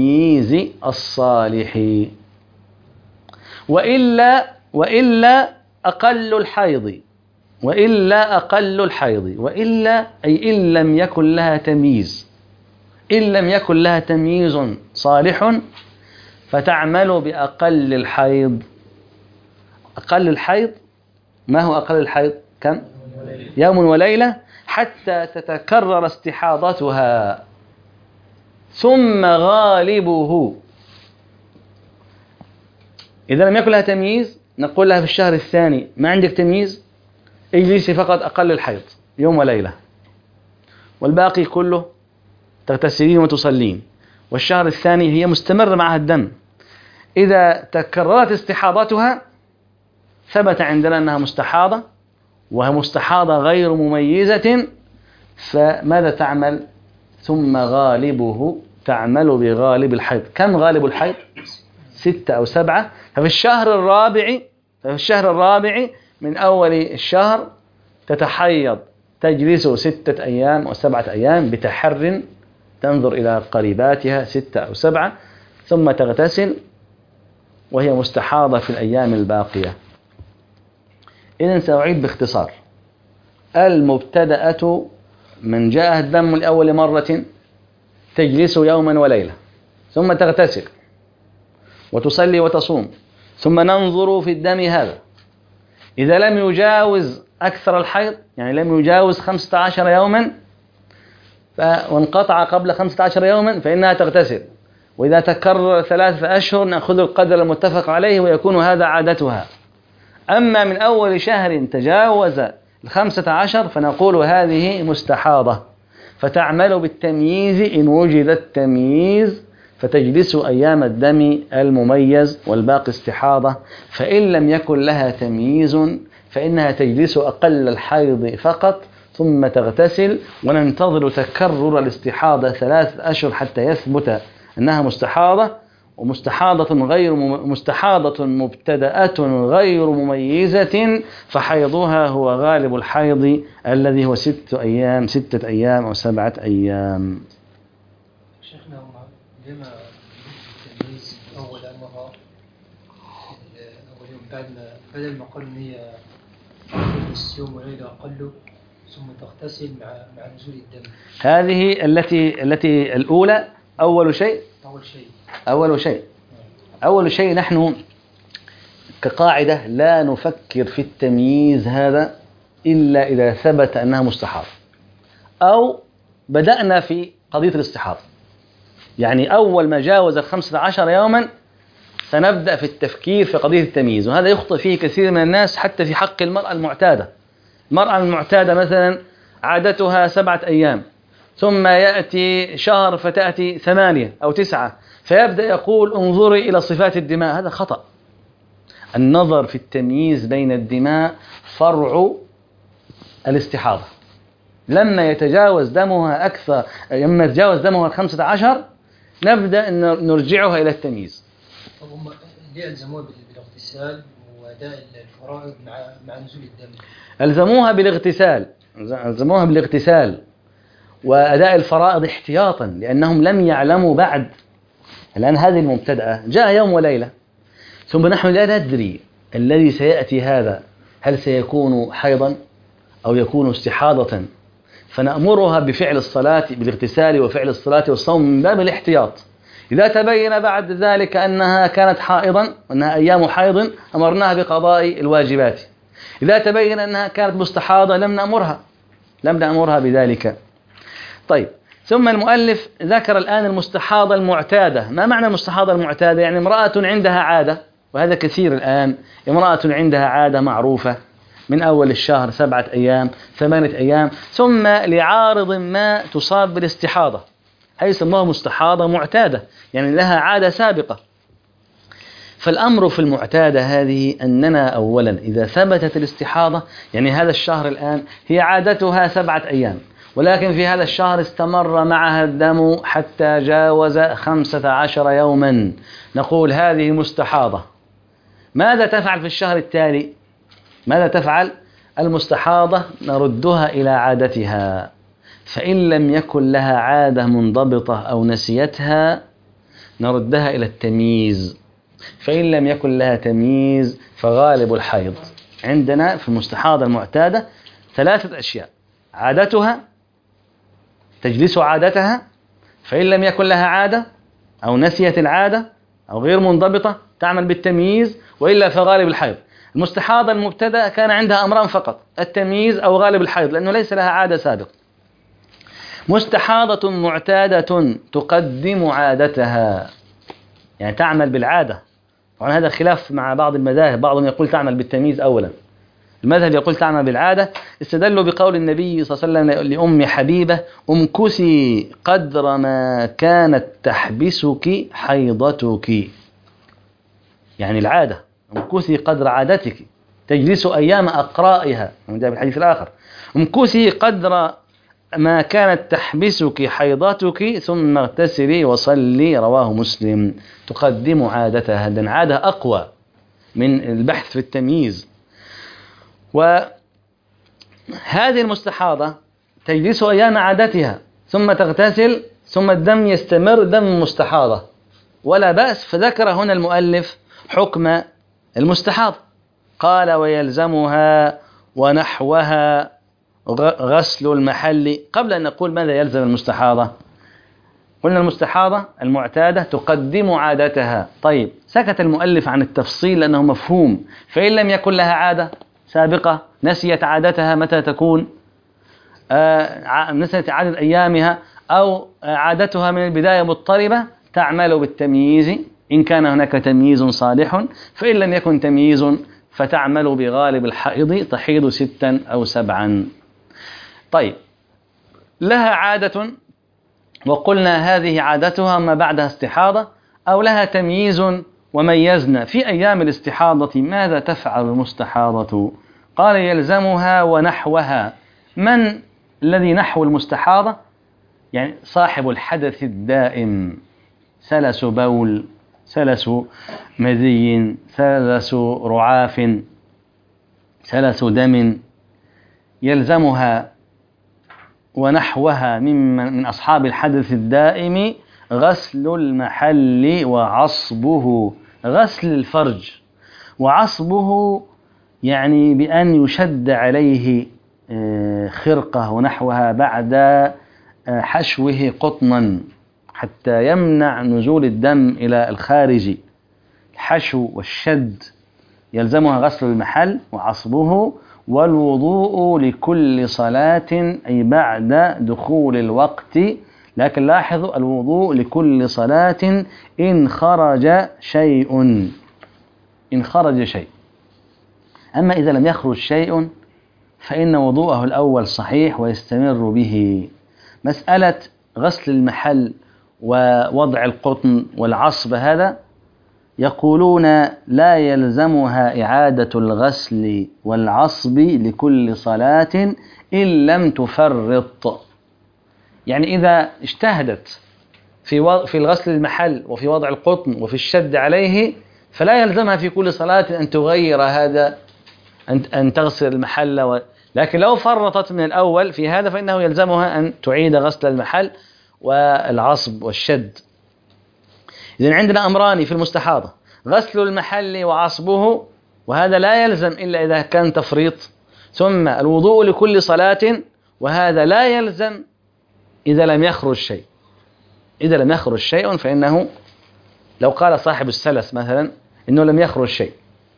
بالتمييز الصالح، وإلا أقل الحيض وإلا أقل الحيض، وإلا أي إن لم يكن لها تمييز، إن لم يكن لها تمييز صالح فتعمل بأقل الحيض. أقل الحيض، ما هو أقل الحيض؟ كم؟ يوم وليلة حتى تتكرر استحاضتها، ثم غالبه. إذا لم يكن لها تمييز نقول لها في الشهر الثاني ما عندك تمييز، اجلسي فقط أقل الحيض يوم وليلة، والباقي كله تغتسلين وتصلين. والشهر الثاني هي مستمر معها الدم، إذا تكررت استحاضتها ثبت عندنا أنها مستحاضة، وهي مستحاضة غير مميزة، فماذا تعمل؟ ثم غالبه، تعمل بغالب الحيض. كم غالب الحيض؟ 6 أو 7. ففي الشهر الرابع من أول الشهر تتحيض، تجلس 6 أيام و7 أيام بتحر، تنظر إلى قريباتها 6 أو 7، ثم تغتسل وهي مستحاضة في الأيام الباقية. إذن سأعيد باختصار: المبتدأة من جاءها الدم لأول مرة تجلس يوما وليلة، ثم تغتسل وتصلي وتصوم، ثم ننظر في الدم هذا، إذا لم يجاوز أكثر الحيض، يعني لم يجاوز 15 يوما وانقطع قبل 15 يوما، فإنها تغتسل. وإذا تكرر 3 أشهر نأخذ القدر المتفق عليه ويكون هذا عادتها. أما من أول شهر تجاوز 15 فنقول هذه مستحاضة، فتعمل بالتمييز إن وجد التمييز، فتجلس أيام الدم المميز والباقي استحاضة. فإن لم يكن لها تمييز فإنها تجلس أقل الحيض فقط، ثم تغتسل، وننتظر تكرر الاستحاضة 3 أشهر حتى يثبت أنها مستحاضة. مستحاضة مبتدأة غير مميزة، فحيضها هو غالب الحيض الذي هو 6 أيام أو 7 أيام. شيخنا لما التمييز أول النهار أول يوم بعد ما بدل ما قال إن هي تجلس يوم وليلة أقل ثم تغتسل مع نزول الدم؟ هذه التي الأولى. أول شيء نحن كقاعدة لا نفكر في التمييز هذا إلا إذا ثبت أنها مستحاضة، أو بدأنا في قضية الاستحاضة، يعني أول ما جاوز 15 يوما سنبدأ في التفكير في قضية التمييز. وهذا يخطئ فيه كثير من الناس حتى في حق المرأة المعتادة. المرأة المعتادة مثلا عادتها 7 أيام، ثم يأتي شهر فتأتي 8 أو 9، فيبدأ يقول انظري إلى صفات الدماء. هذا خطأ. النظر في التمييز بين الدماء فرع الاستحاضة. لما يتجاوز دمها 15 نبدأ أن نرجعها إلى التمييز. طب هم ليه ألزموها بالاغتسال وأداء الفرائض مع نزول الدم؟ ألزموها بالاغتسال وأداء الفرائض احتياطا، لأنهم لم يعلموا بعد. الآن هذه المبتدأة جاء يوم وليلة، ثم نحن لا ندري الذي سيأتي هذا هل سيكون حيضا أو يكون استحاضة، فنأمرها بفعل الصلاة بالاغتسال وفعل الصلاة والصوم من باب الاحتياط. إذا تبين بعد ذلك أنها كانت حائضا وأنها أيام حيض أمرناها بقضاء الواجبات. إذا تبين أنها كانت مستحاضة لم نأمرها بذلك. طيب، ثم المؤلف ذكر الآن المستحاضة المعتادة. ما معنى المستحاضة المعتادة؟ يعني امرأة عندها عادة، وهذا كثير الآن، امرأة عندها عادة معروفة من أول الشهر 7 أيام 8 أيام، ثم لعارض ما تصاب بالاستحاضة، هي يسموها مستحاضة معتادة، يعني لها عادة سابقة. فالأمر في المعتادة هذه أننا أولا إذا ثبتت الاستحاضة، يعني هذا الشهر الآن هي عادتها 7 أيام، ولكن في هذا الشهر استمر معها الدم حتى جاوز 15 يوما، نقول هذه مستحاضة. ماذا تفعل في الشهر التالي؟ ماذا تفعل؟ المستحاضة نردها إلى عادتها، فإن لم يكن لها عادة منضبطة أو نسيتها نردها إلى التمييز، فإن لم يكن لها تمييز فغالب الحيض. عندنا في المستحاضة المعتادة 3 أشياء: عادتها، تجلس عادتها، فإن لم يكن لها عادة أو نسيت العادة أو غير منضبطة تعمل بالتمييز، وإلا فغالب الحيض. المستحاضة المبتدأ كان عندها أمران فقط: التمييز أو غالب الحيض، لأنه ليس لها عادة سابقة. مستحاضة معتادة تقدم عادتها، يعني تعمل بالعادة. طبعا هذا خلاف مع بعض المذاهب، بعضهم يقول تعمل بالتمييز أولا، المذهب يقول تعمل بالعادة. استدلوا بقول النبي صلى الله عليه وسلم لأم حبيبة: امكثي قدر ما كانت تحبسك حيضتك، يعني العادة، امكثي قدر عادتك، تجلس أيام أقرائها، من الحديث الآخر: امكثي قدر ما كانت تحبسك حيضتك ثم اغتسلي وصلي، رواه مسلم. تقدم عادتها، هذا عادة أقوى من البحث في التمييز. وهذه المستحاضة تجلس أيام عادتها ثم تغتسل ثم الدم يستمر دم المستحاضة ولا بأس. فذكر هنا المؤلف حكم المستحاضة، قال: ويلزمها ونحوها غسل المحل. قبل أن نقول ماذا يلزم المستحاضة، قلنا المستحاضة المعتادة تقدم عادتها. طيب، سكت المؤلف عن التفصيل لأنه مفهوم. فإن لم يكن لها عادة سابقة، نسيت عادتها، متى تكون؟ نسيت عدد أيامها، أو عادتها من البداية مضطربة، تعمل بالتمييز إن كان هناك تمييز صالح. فإن لم يكن تمييز فتعمل بغالب الحائض، تحيض 6 أو 7. طيب، لها عادة وقلنا هذه عادتها ما بعدها استحاضة، أو لها تمييز وميزنا. في أيام الاستحاضة ماذا تفعل المستحاضة؟ قال: يلزمها ونحوها. من الذي نحو المستحاضة؟ يعني صاحب الحدث الدائم، سلس بول، سلس مذي، سلس رعاف، سلس دم، يلزمها ونحوها من أصحاب الحدث الدائم غسل المحل وعصبه. غسل الفرج وعصبه يعني بأن يشد عليه خرقة ونحوها بعد حشوه قطنا حتى يمنع نزول الدم إلى الخارج. الحشو والشد يلزمها غسل المحل وعصبه، والوضوء لكل صلاة، أي بعد دخول الوقت. لكن لاحظوا: الوضوء لكل صلاة إن خرج شيء، إن خرج شيء. أما إذا لم يخرج شيء فإن وضوءه الأول صحيح ويستمر به. مسألة غسل المحل ووضع القطن والعصب هذا يقولون لا يلزمها إعادة الغسل والعصب لكل صلاة إن لم تفرط. يعني إذا اجتهدت في الغسل المحل وفي وضع القطن وفي الشد عليه فلا يلزمها في كل صلاة أن تغير هذا، أن تغسل المحل. لكن لو فرطت من الأول في هذا فإنه يلزمها أن تعيد غسل المحل والعصب والشد. إذن عندنا أمران في المستحاضة: غسل المحل وعصبه، وهذا لا يلزم إلا إذا كان تفريط. ثم الوضوء لكل صلاة، وهذا لا يلزم إذا لم يخرج شيء. إذا لم يخرج شيء فإنه، لو قال صاحب السلس مثلا إنه لم يخرج شيء،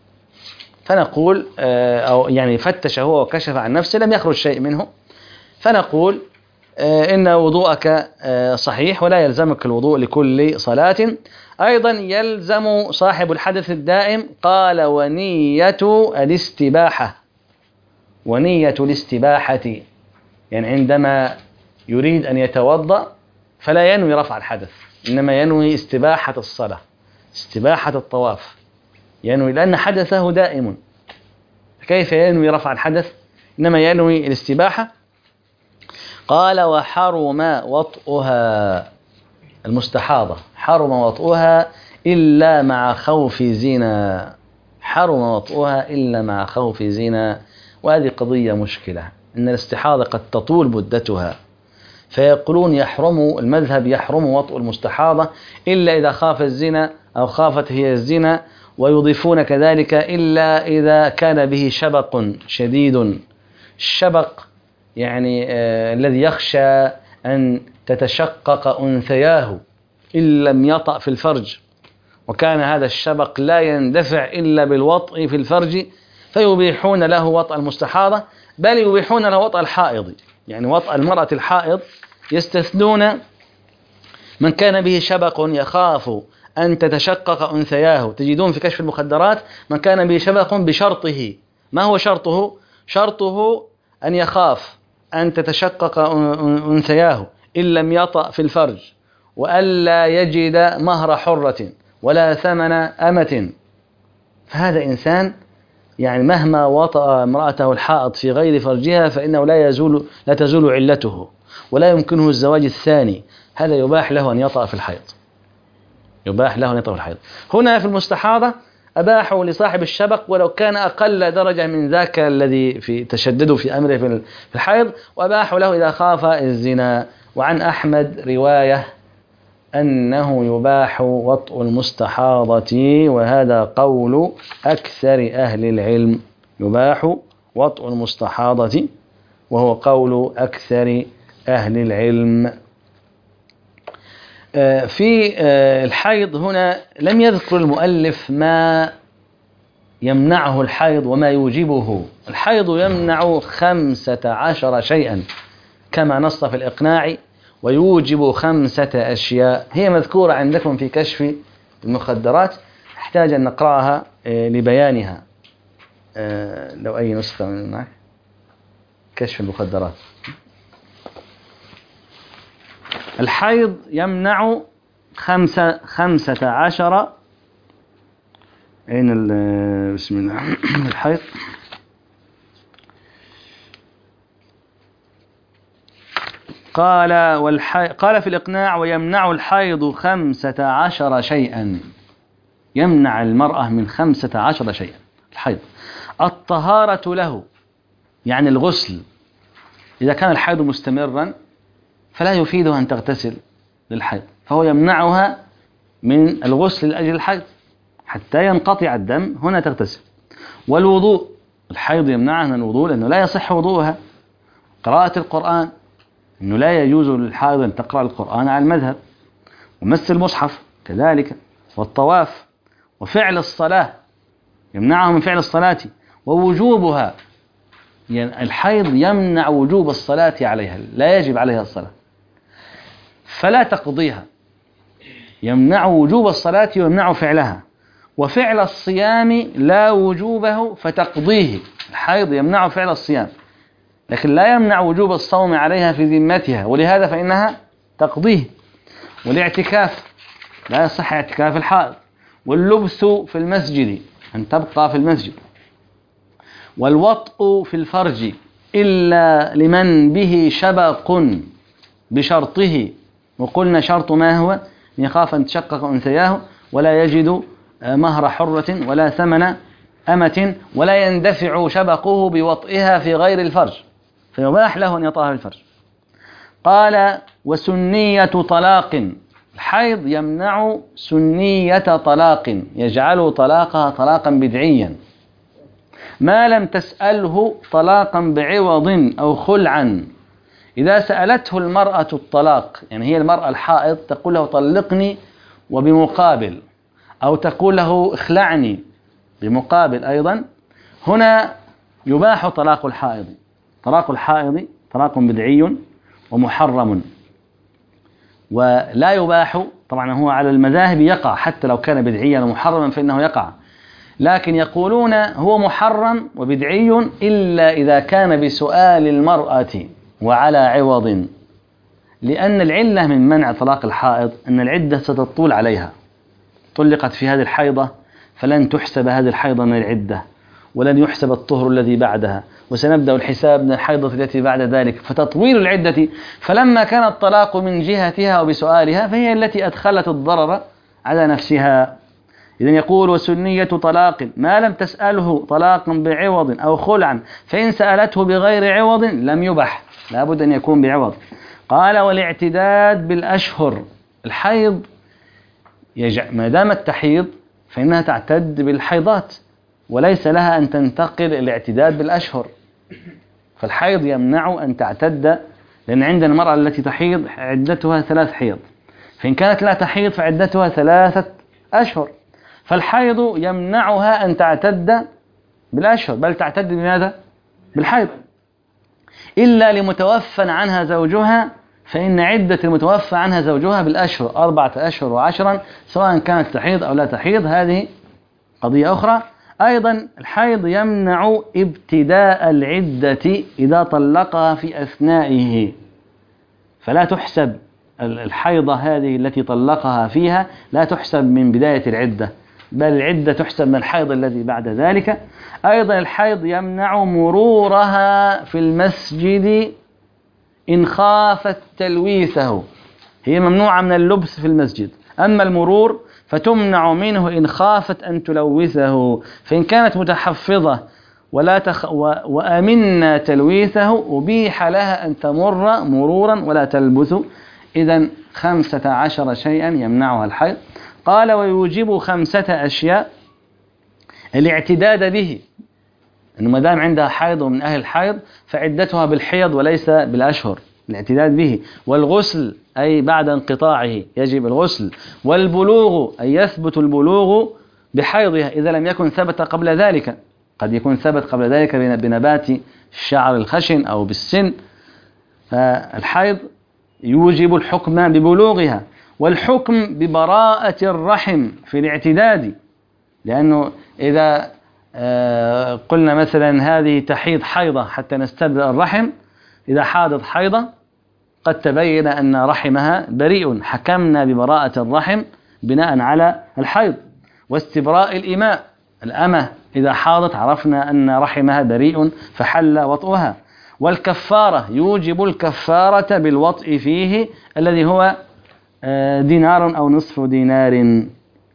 فنقول أو يعني فتش هو وكشف عن نفسه لم يخرج شيء منه، فنقول إن وضوءك صحيح ولا يلزمك الوضوء لكل صلاة. أيضا يلزم صاحب الحدث الدائم، قال: ونية الاستباحة. ونية الاستباحة يعني عندما يريد أن يتوضأ فلا ينوي رفع الحدث، إنما ينوي استباحة الصلاة، استباحة الطواف، ينوي لأن حدثه دائم. كيف ينوي رفع الحدث؟ إنما ينوي الاستباحة. قال: وحرم وطئها. المستحاضة حرم وطئها إلا مع خوف زنا. حرم وطئها إلا مع خوف زنا. وهذه قضية مشكلة، إن الاستحاضة قد تطول مدتها، فيقولون يحرم، المذهب يحرم وطئ المستحاضة إلا إذا خاف الزنا أو خافت هي الزنا. ويضيفون كذلك إلا إذا كان به شبق شديد. الشبق يعني الذي يخشى أن تتشقق أنثياه إن لم يطأ في الفرج، وكان هذا الشبق لا يندفع إلا بالوطء في الفرج، فيبيحون له وطأ المستحاضة، بل يبيحون له وطأ الحائض، يعني وطأ المرأة الحائض يستثنون من كان به شبق يخاف أن تتشقق أنثياه. تجدون في كشف المخدرات من كان به شبق بشرطه. ما هو شرطه؟ شرطه أن يخاف أن تتشقق أنثياه إن لم يطأ في الفرج، وألا يجد مهر حرة ولا ثمن أمة. فهذا إنسان يعني مهما وطأ امرأته الحائض في غير فرجها فإنه لا تزول علته ولا يمكنه الزواج الثاني. هذا يباح له أن يطأ في الحيض، يباح له أن يطأ في الحيض. هنا في المستحاضة أباحوا لصاحب الشبق ولو كان أقل درجة من ذاك الذي تشددوا في أمره في الحيض، وأباحوا له إذا خاف الزنا. وعن أحمد رواية أنه يباح وطء المستحاضة، وهذا قول أكثر أهل العلم. يباح وطء المستحاضة وهو قول أكثر أهل العلم. في الحيض هنا لم يذكر المؤلف ما يمنعه الحيض وما يوجبه. الحيض يمنع 15 شيئا كما نص في الإقناع، ويوجب 5 أشياء هي مذكورة عندكم في كشف المخدرات، احتاج أن نقرأها لبيانها. لو أي نسخة معك كشف المخدرات. الحيض يمنع 15. أين بسم الله الحيض؟ قال في الإقناع: ويمنع الحيض 15 شيئا. يمنع المرأة من 15 شيئا الحيض. الطهارة له، يعني الغسل. إذا كان الحيض مستمرا فلا يفيدها أن تغتسل للحيض، فهو يمنعها من الغسل لأجل الحيض حتى ينقطع الدم، هنا تغتسل. والوضوء، الحيض يمنعها من الوضوء لأنه لا يصح وضوءها. قراءة القرآن، أنه لا يجوز للحائض أن تقرأ القرآن على المذهب. ومس المصحف كذلك. والطواف. وفعل الصلاة، يمنعها من فعل الصلاة ووجوبها، يعني الحيض يمنع وجوب الصلاة عليها، لا يجب عليها الصلاة فلا تقضيها. يمنع وجوب الصلاة ويمنع فعلها. وفعل الصيام لا وجوبه فتقضيه. الحيض يمنع فعل الصيام لكن لا يمنع وجوب الصوم عليها في ذمتها، ولهذا فإنها تقضيه. والاعتكاف، لا يصح اعتكاف الحائض. واللبس في المسجد، أن تبقى في المسجد. والوطء في الفرج إلا لمن به شبق بشرطه. وقلنا شرط ما هو؟ يخاف أن تشقق أنثياه ولا يجد مهر حرة ولا ثمن أمة، ولا يندفع شبقه بوطئها في غير الفرج، فيباح له أن يطأها في الفرج. قال: وسنية طلاق. الحيض يمنع سنية طلاق، يجعل طلاقها طلاقا بدعيا ما لم تسأله طلاقا بعوض أو خلعا. إذا سألته المرأة الطلاق، يعني هي المرأة الحائض تقول له طلقني وبمقابل، أو تقول له اخلعني بمقابل أيضا، هنا يباح طلاق الحائض. طلاق الحائض طلاق بدعي ومحرم، ولا يباح. طبعا هو على المذاهب يقع، حتى لو كان بدعيا ومحرما فإنه يقع، لكن يقولون هو محرم وبدعي إلا إذا كان بسؤال المرأة وعلى عوض، لأن العلة من منع طلاق الحائض أن العدة ستطول عليها. طلقت في هذه الحيضة فلن تحسب هذه الحيضة من العدة، ولن يحسب الطهر الذي بعدها، وسنبدأ الحساب من الحيضة التي بعد ذلك، فتطويل العدة. فلما كان الطلاق من جهتها وبسؤالها فهي التي أدخلت الضرر على نفسها. إذن يقول: وسنية طلاق ما لم تسأله طلاقا بعوض أو خلعا، فإن سألته بغير عوض لم يبح، لا بد أن يكون بعوض. قال: والاعتداد بالأشهر. الحيض ما دامت تحيض فإنها تعتد بالحيضات وليس لها أن تنتقل الاعتداد بالأشهر. فالحيض يمنع أن تعتد، لأن عندنا المرأة التي تحيض عدتها 3 حيض، فإن كانت لا تحيض فعدتها 3 أشهر، فالحيض يمنعها أن تعتد بالأشهر، بل تعتد بماذا؟ بالحيض. إلا لمتوفى عنها زوجها، فإن عدة المتوفى عنها زوجها بالأشهر 4 أشهر و10، سواء كانت تحيض أو لا تحيض، هذه قضية أخرى. أيضا الحيض يمنع ابتداء العدة إذا طلقها في أثنائه، فلا تحسب الحيضة هذه التي طلقها فيها، لا تحسب من بداية العدة، بل العدة تحسب من الحيض الذي بعد ذلك. أيضا الحيض يمنع مرورها في المسجد إن خافت تلويثه، هي ممنوعة من اللبس في المسجد، أما المرور فتمنع منه إن خافت أن تلوثه، فإن كانت متحفظة وأمنا تلويثه أبيح لها أن تمر مرورا ولا تلبث. إذن 15 شيئا يمنعها الحيض. قال ويوجب 5 أشياء الاعتداد به، إنه ما دام عندها حيض ومن أهل الحيض فعدتها بالحيض وليس بالأشهر، الاعتداد به. والغسل أي بعد انقطاعه يجب الغسل. والبلوغ أي يثبت البلوغ بحيضها إذا لم يكن ثبت قبل ذلك، قد يكون ثبت قبل ذلك بنبات الشعر الخشن أو بالسن، فالحيض يوجب الحكم ببلوغها. والحكم ببراءة الرحم في الاعتداد، لأنه إذا قلنا مثلا هذه تحيض حيضة حتى نستبرئ الرحم، إذا حاضت حيضة قد تبين أن رحمها بريء، حكمنا ببراءة الرحم بناء على الحيض. واستبراء الإماء، الأمة إذا حاضت عرفنا أن رحمها بريء فحل وطئها. والكفارة يوجب الكفارة بالوطء فيه الذي هو دينار أو نصف دينار.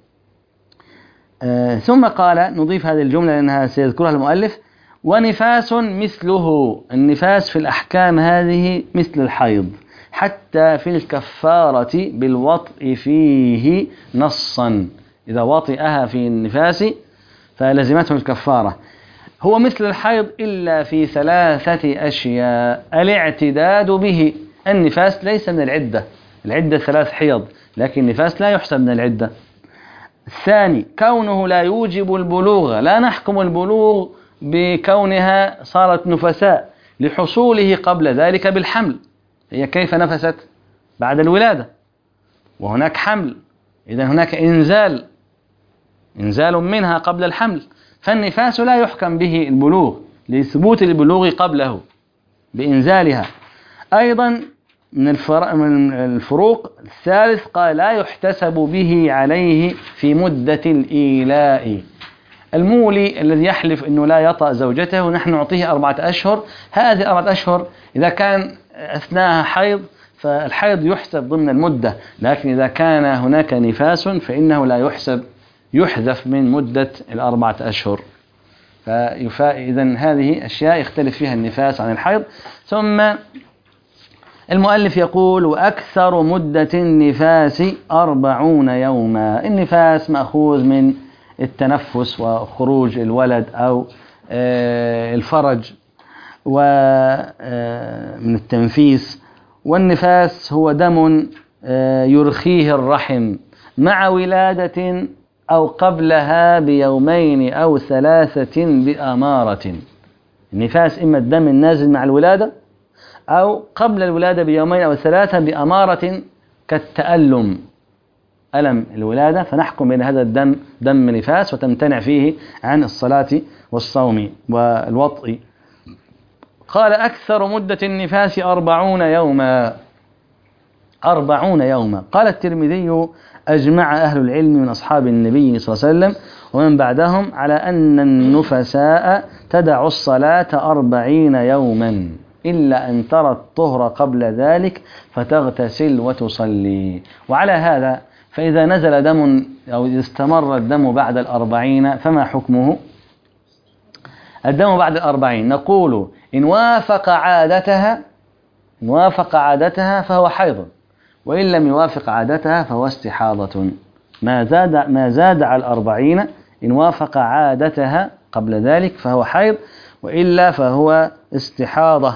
ثم قال، نضيف هذه الجملة لأنها سيذكرها المؤلف، ونفاس مثله. النفاس في الأحكام هذه مثل الحيض، حتى في الكفارة بالوطء فيه نصا، إذا وطئها في النفاس فلزمته الكفارة. هو مثل الحيض إلا في 3 أشياء: الاعتداد به، النفاس ليس من العدة، العدة 3 حيض، لكن النفاس لا يحسب من العدة. الثاني كونه لا يوجب البلوغ، لا نحكم البلوغ بكونها صارت نفساء لحصوله قبل ذلك بالحمل، هي كيف نفست؟ بعد الولادة وهناك حمل، إذن هناك إنزال منها قبل الحمل، فالنفاس لا يحكم به البلوغ لثبوت البلوغ قبله بإنزالها. أيضا من الفروق الثالث قال لا يحتسب به عليه في مدة الإيلاء. المولي الذي يحلف أنه لا يطأ زوجته نحن نعطيه 4 أشهر، هذه 4 أشهر إذا كان أثناءها حيض فالحيض يحسب ضمن المدة، لكن إذا كان هناك نفاس فإنه لا يحسب، يحذف من مدة 4 أشهر. إذن هذه أشياء يختلف فيها النفاس عن الحيض. ثم المؤلف يقول وأكثر مدة النفاس 40 يوما. النفاس مأخوذ من التنفس وخروج الولد أو الفرج ومن التنفيس، والنفاس هو دم يرخيه الرحم مع ولادة أو قبلها ب2 أو 3 بأمارة. النفاس إما الدم النازل مع الولادة أو قبل الولادة ب2 أو 3 بأمارة كالتألم، ألم الولادة، فنحكم بأن هذا الدم دم نفاس وتمتنع فيه عن الصلاة والصوم والوطء. قال أكثر مدة النفاس 40 يوما. 40 يوما. قال الترمذي أجمع أهل العلم من أصحاب النبي صلى الله عليه وسلم ومن بعدهم على أن النفساء تدع الصلاة 40 يوما إلا أن ترى الطهر قبل ذلك فتغتسل وتصلي. وعلى هذا فإذا نزل دم أو إذا استمر الدم بعد 40 فما حكمه؟ الدم بعد 40 نقول إن وافق عادتها فهو حيض، وإن لم يوافق عادتها فهو استحاضة. ما زاد على 40 إن وافق عادتها قبل ذلك فهو حيض، وإلا فهو استحاضة.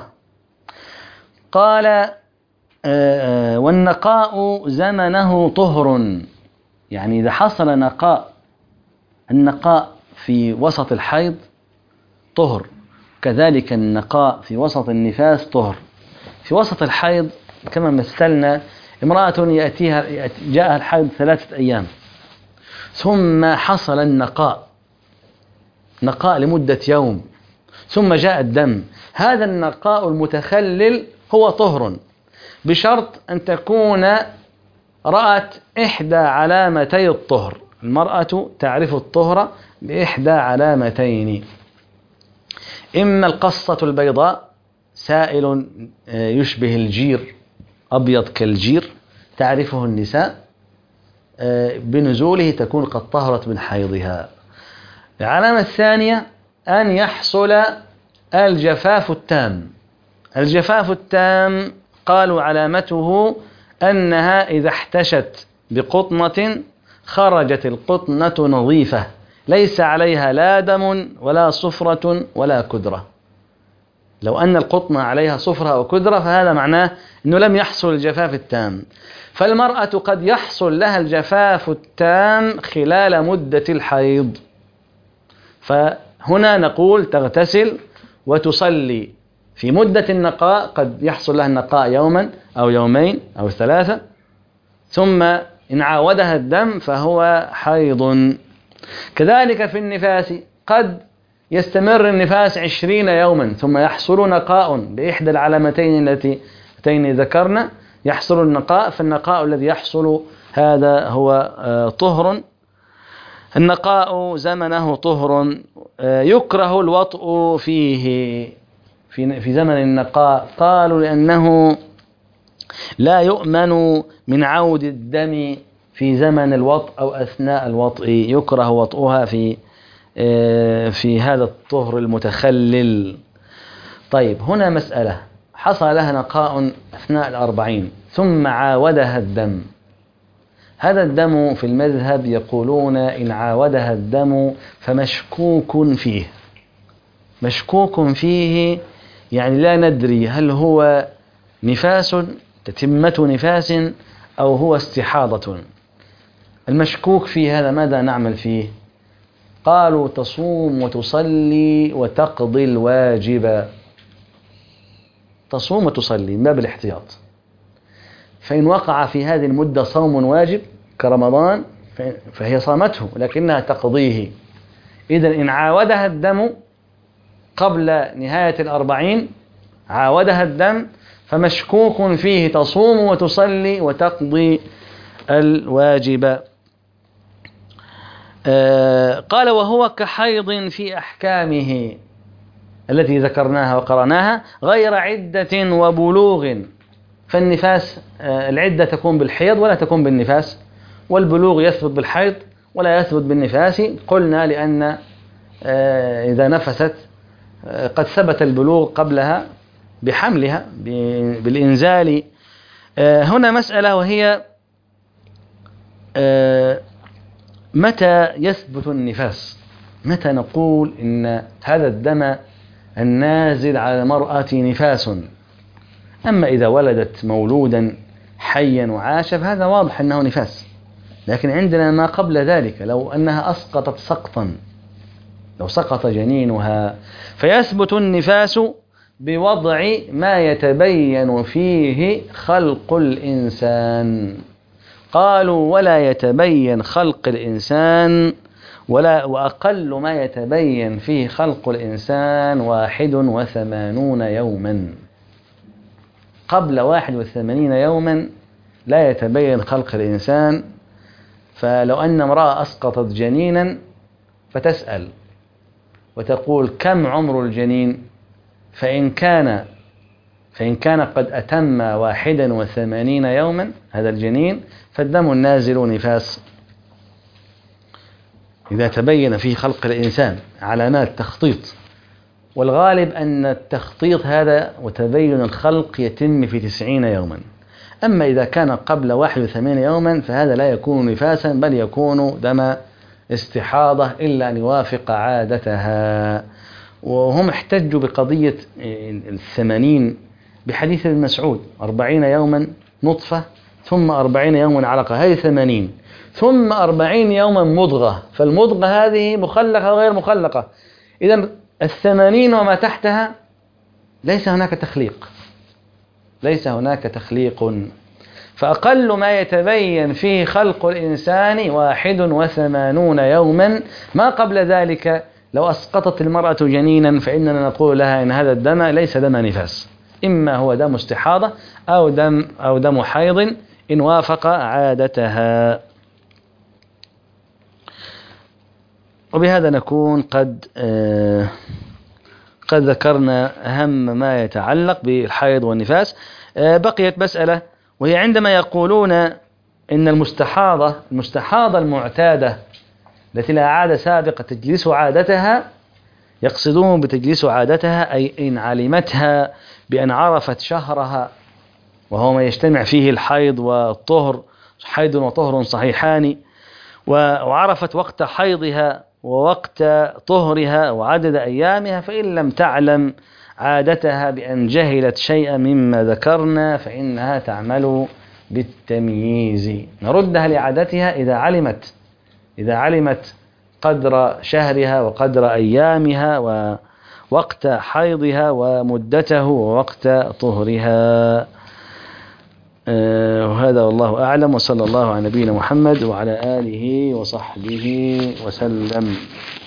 قال والنقاء زمنه طهر، يعني إذا حصل النقاء في وسط الحيض طهر، كذلك النقاء في وسط النفاس طهر. في وسط الحيض كما مثلنا امرأة جاءها الحيض 3 أيام ثم حصل نقاء لمدة يوم ثم جاء الدم، هذا النقاء المتخلل هو طهر بشرط أن تكون رأت إحدى علامتي الطهر. المرأة تعرف الطهر بإحدى علامتين: إما القصة البيضاء، سائل يشبه الجير، أبيض كالجير، تعرفه النساء بنزوله تكون قد طهرت من حيضها. العلامة الثانية أن يحصل الجفاف التام. الجفاف التام قالوا علامته أنها إذا احتشت بقطنة خرجت القطنة نظيفة ليس عليها لا دم ولا صفرة ولا كدرة. لو أن القطنة عليها صفرة أو كدرة فهذا معناه أنه لم يحصل الجفاف التام. فالمرأة قد يحصل لها الجفاف التام خلال مدة الحيض، فهنا نقول تغتسل وتصلي في مدة النقاء، قد يحصل لها النقاء يوما أو يومين أو 3، ثم إن عاودها الدم فهو حيض. كذلك في النفاس قد يستمر النفاس 20 يوما ثم يحصل نقاء بإحدى العلامتين اللتين ذكرنا، يحصل النقاء، فالنقاء الذي يحصل هذا هو طهر. النقاء زمنه طهر، يكره الوطء فيه في زمن النقاء، قالوا لأنه لا يؤمن من عود الدم في زمن الوطء أو أثناء الوطء، يكره وطئها في هذا الطهر المتخلل. طيب هنا مسألة: حصل لها نقاء أثناء 40 ثم عاودها الدم. هذا الدم في المذهب يقولون إن عاودها الدم فمشكوك فيه. مشكوك فيه يعني لا ندري هل هو نفاس تتمة نفاس أو هو استحاضة. المشكوك فيه هذا ماذا نعمل فيه؟ قالوا تصوم وتصلي وتقضي الواجب. تصوم وتصلي من باب الاحتياط، فإن وقع في هذه المدة صوم واجب كرمضان فهي صامته لكنها تقضيه. إذن إن عاودها الدم قبل نهاية 40 عاودها الدم فمشكوك فيه، تصوم وتصلي وتقضي الواجب. قال وهو كحيض في أحكامه التي ذكرناها وقرناها غير عدة وبلوغ. فالنفاس العدة تكون بالحيض ولا تكون بالنفاس، والبلوغ يثبت بالحيض ولا يثبت بالنفاس. قلنا لأن إذا نفست قد ثبت البلوغ قبلها بحملها بالإنزال. هنا مسألة وهي متى يثبت النفاس؟ متى نقول إن هذا الدم النازل على المرأة نفاس؟ أما إذا ولدت مولودا حيا وعاش فهذا واضح أنه نفاس، لكن عندنا ما قبل ذلك، لو أنها أسقطت سقطا، لو سقط جنينها فيثبت النفاس بوضع ما يتبين فيه خلق الإنسان. قالوا ولا يتبين خلق الإنسان وأقل ما يتبين فيه خلق الإنسان 81 يوما. قبل 81 يوما لا يتبين خلق الإنسان. فلو أن امرأة أسقطت جنينا فتسأل وتقول كم عمر الجنين؟ فإن كان قد أتم 81 يوما هذا الجنين فالدم النازل نفاس إذا تبين فيه خلق الإنسان علامات تخطيط. والغالب أن التخطيط هذا وتبين الخلق يتم في 90 يوما. أما إذا كان قبل 81 يوما فهذا لا يكون نفاسا بل يكون دم استحاضة إلا أن يوافق عادتها. وهم احتجوا بقضية 80 بحديث ابن مسعود 40 يوما نطفة ثم 40 يوما علقة، هذه 80 ثم 40 يوما مضغة، فالمضغة هذه مخلقة وغير مخلقة. إذن 80 وما تحتها ليس هناك تخليق، ليس هناك تخليق. فأقل ما يتبين فيه خلق الإنسان 81 يوما، ما قبل ذلك لو أسقطت المرأة جنينا فإننا نقول لها إن هذا الدم ليس دم نفاس، إما هو دم استحاضة أو دم حيض إن وافق عادتها. وبهذا نكون قد ذكرنا أهم ما يتعلق بالحيض والنفاس. بقيت مسألة، وهي عندما يقولون إن المستحاضة المعتادة التي لا عادة سابقة تجلس عادتها، يقصدون بتجلس عادتها أي إن علمتها بأن عرفت شهرها وهو ما يجتمع فيه الحيض والطهر، حيض وطهر صحيحان، وعرفت وقت حيضها ووقت طهرها وعدد أيامها، فإن لم تعلم عادتها بأن جهلت شيئا مما ذكرنا فإنها تعمل بالتمييز، نردها لعادتها إذا علمت قدر شهرها وقدر أيامها ووقت حيضها ومدته ووقت طهرها. وهذا والله أعلم، وصلى الله على نبينا محمد وعلى آله وصحبه وسلم.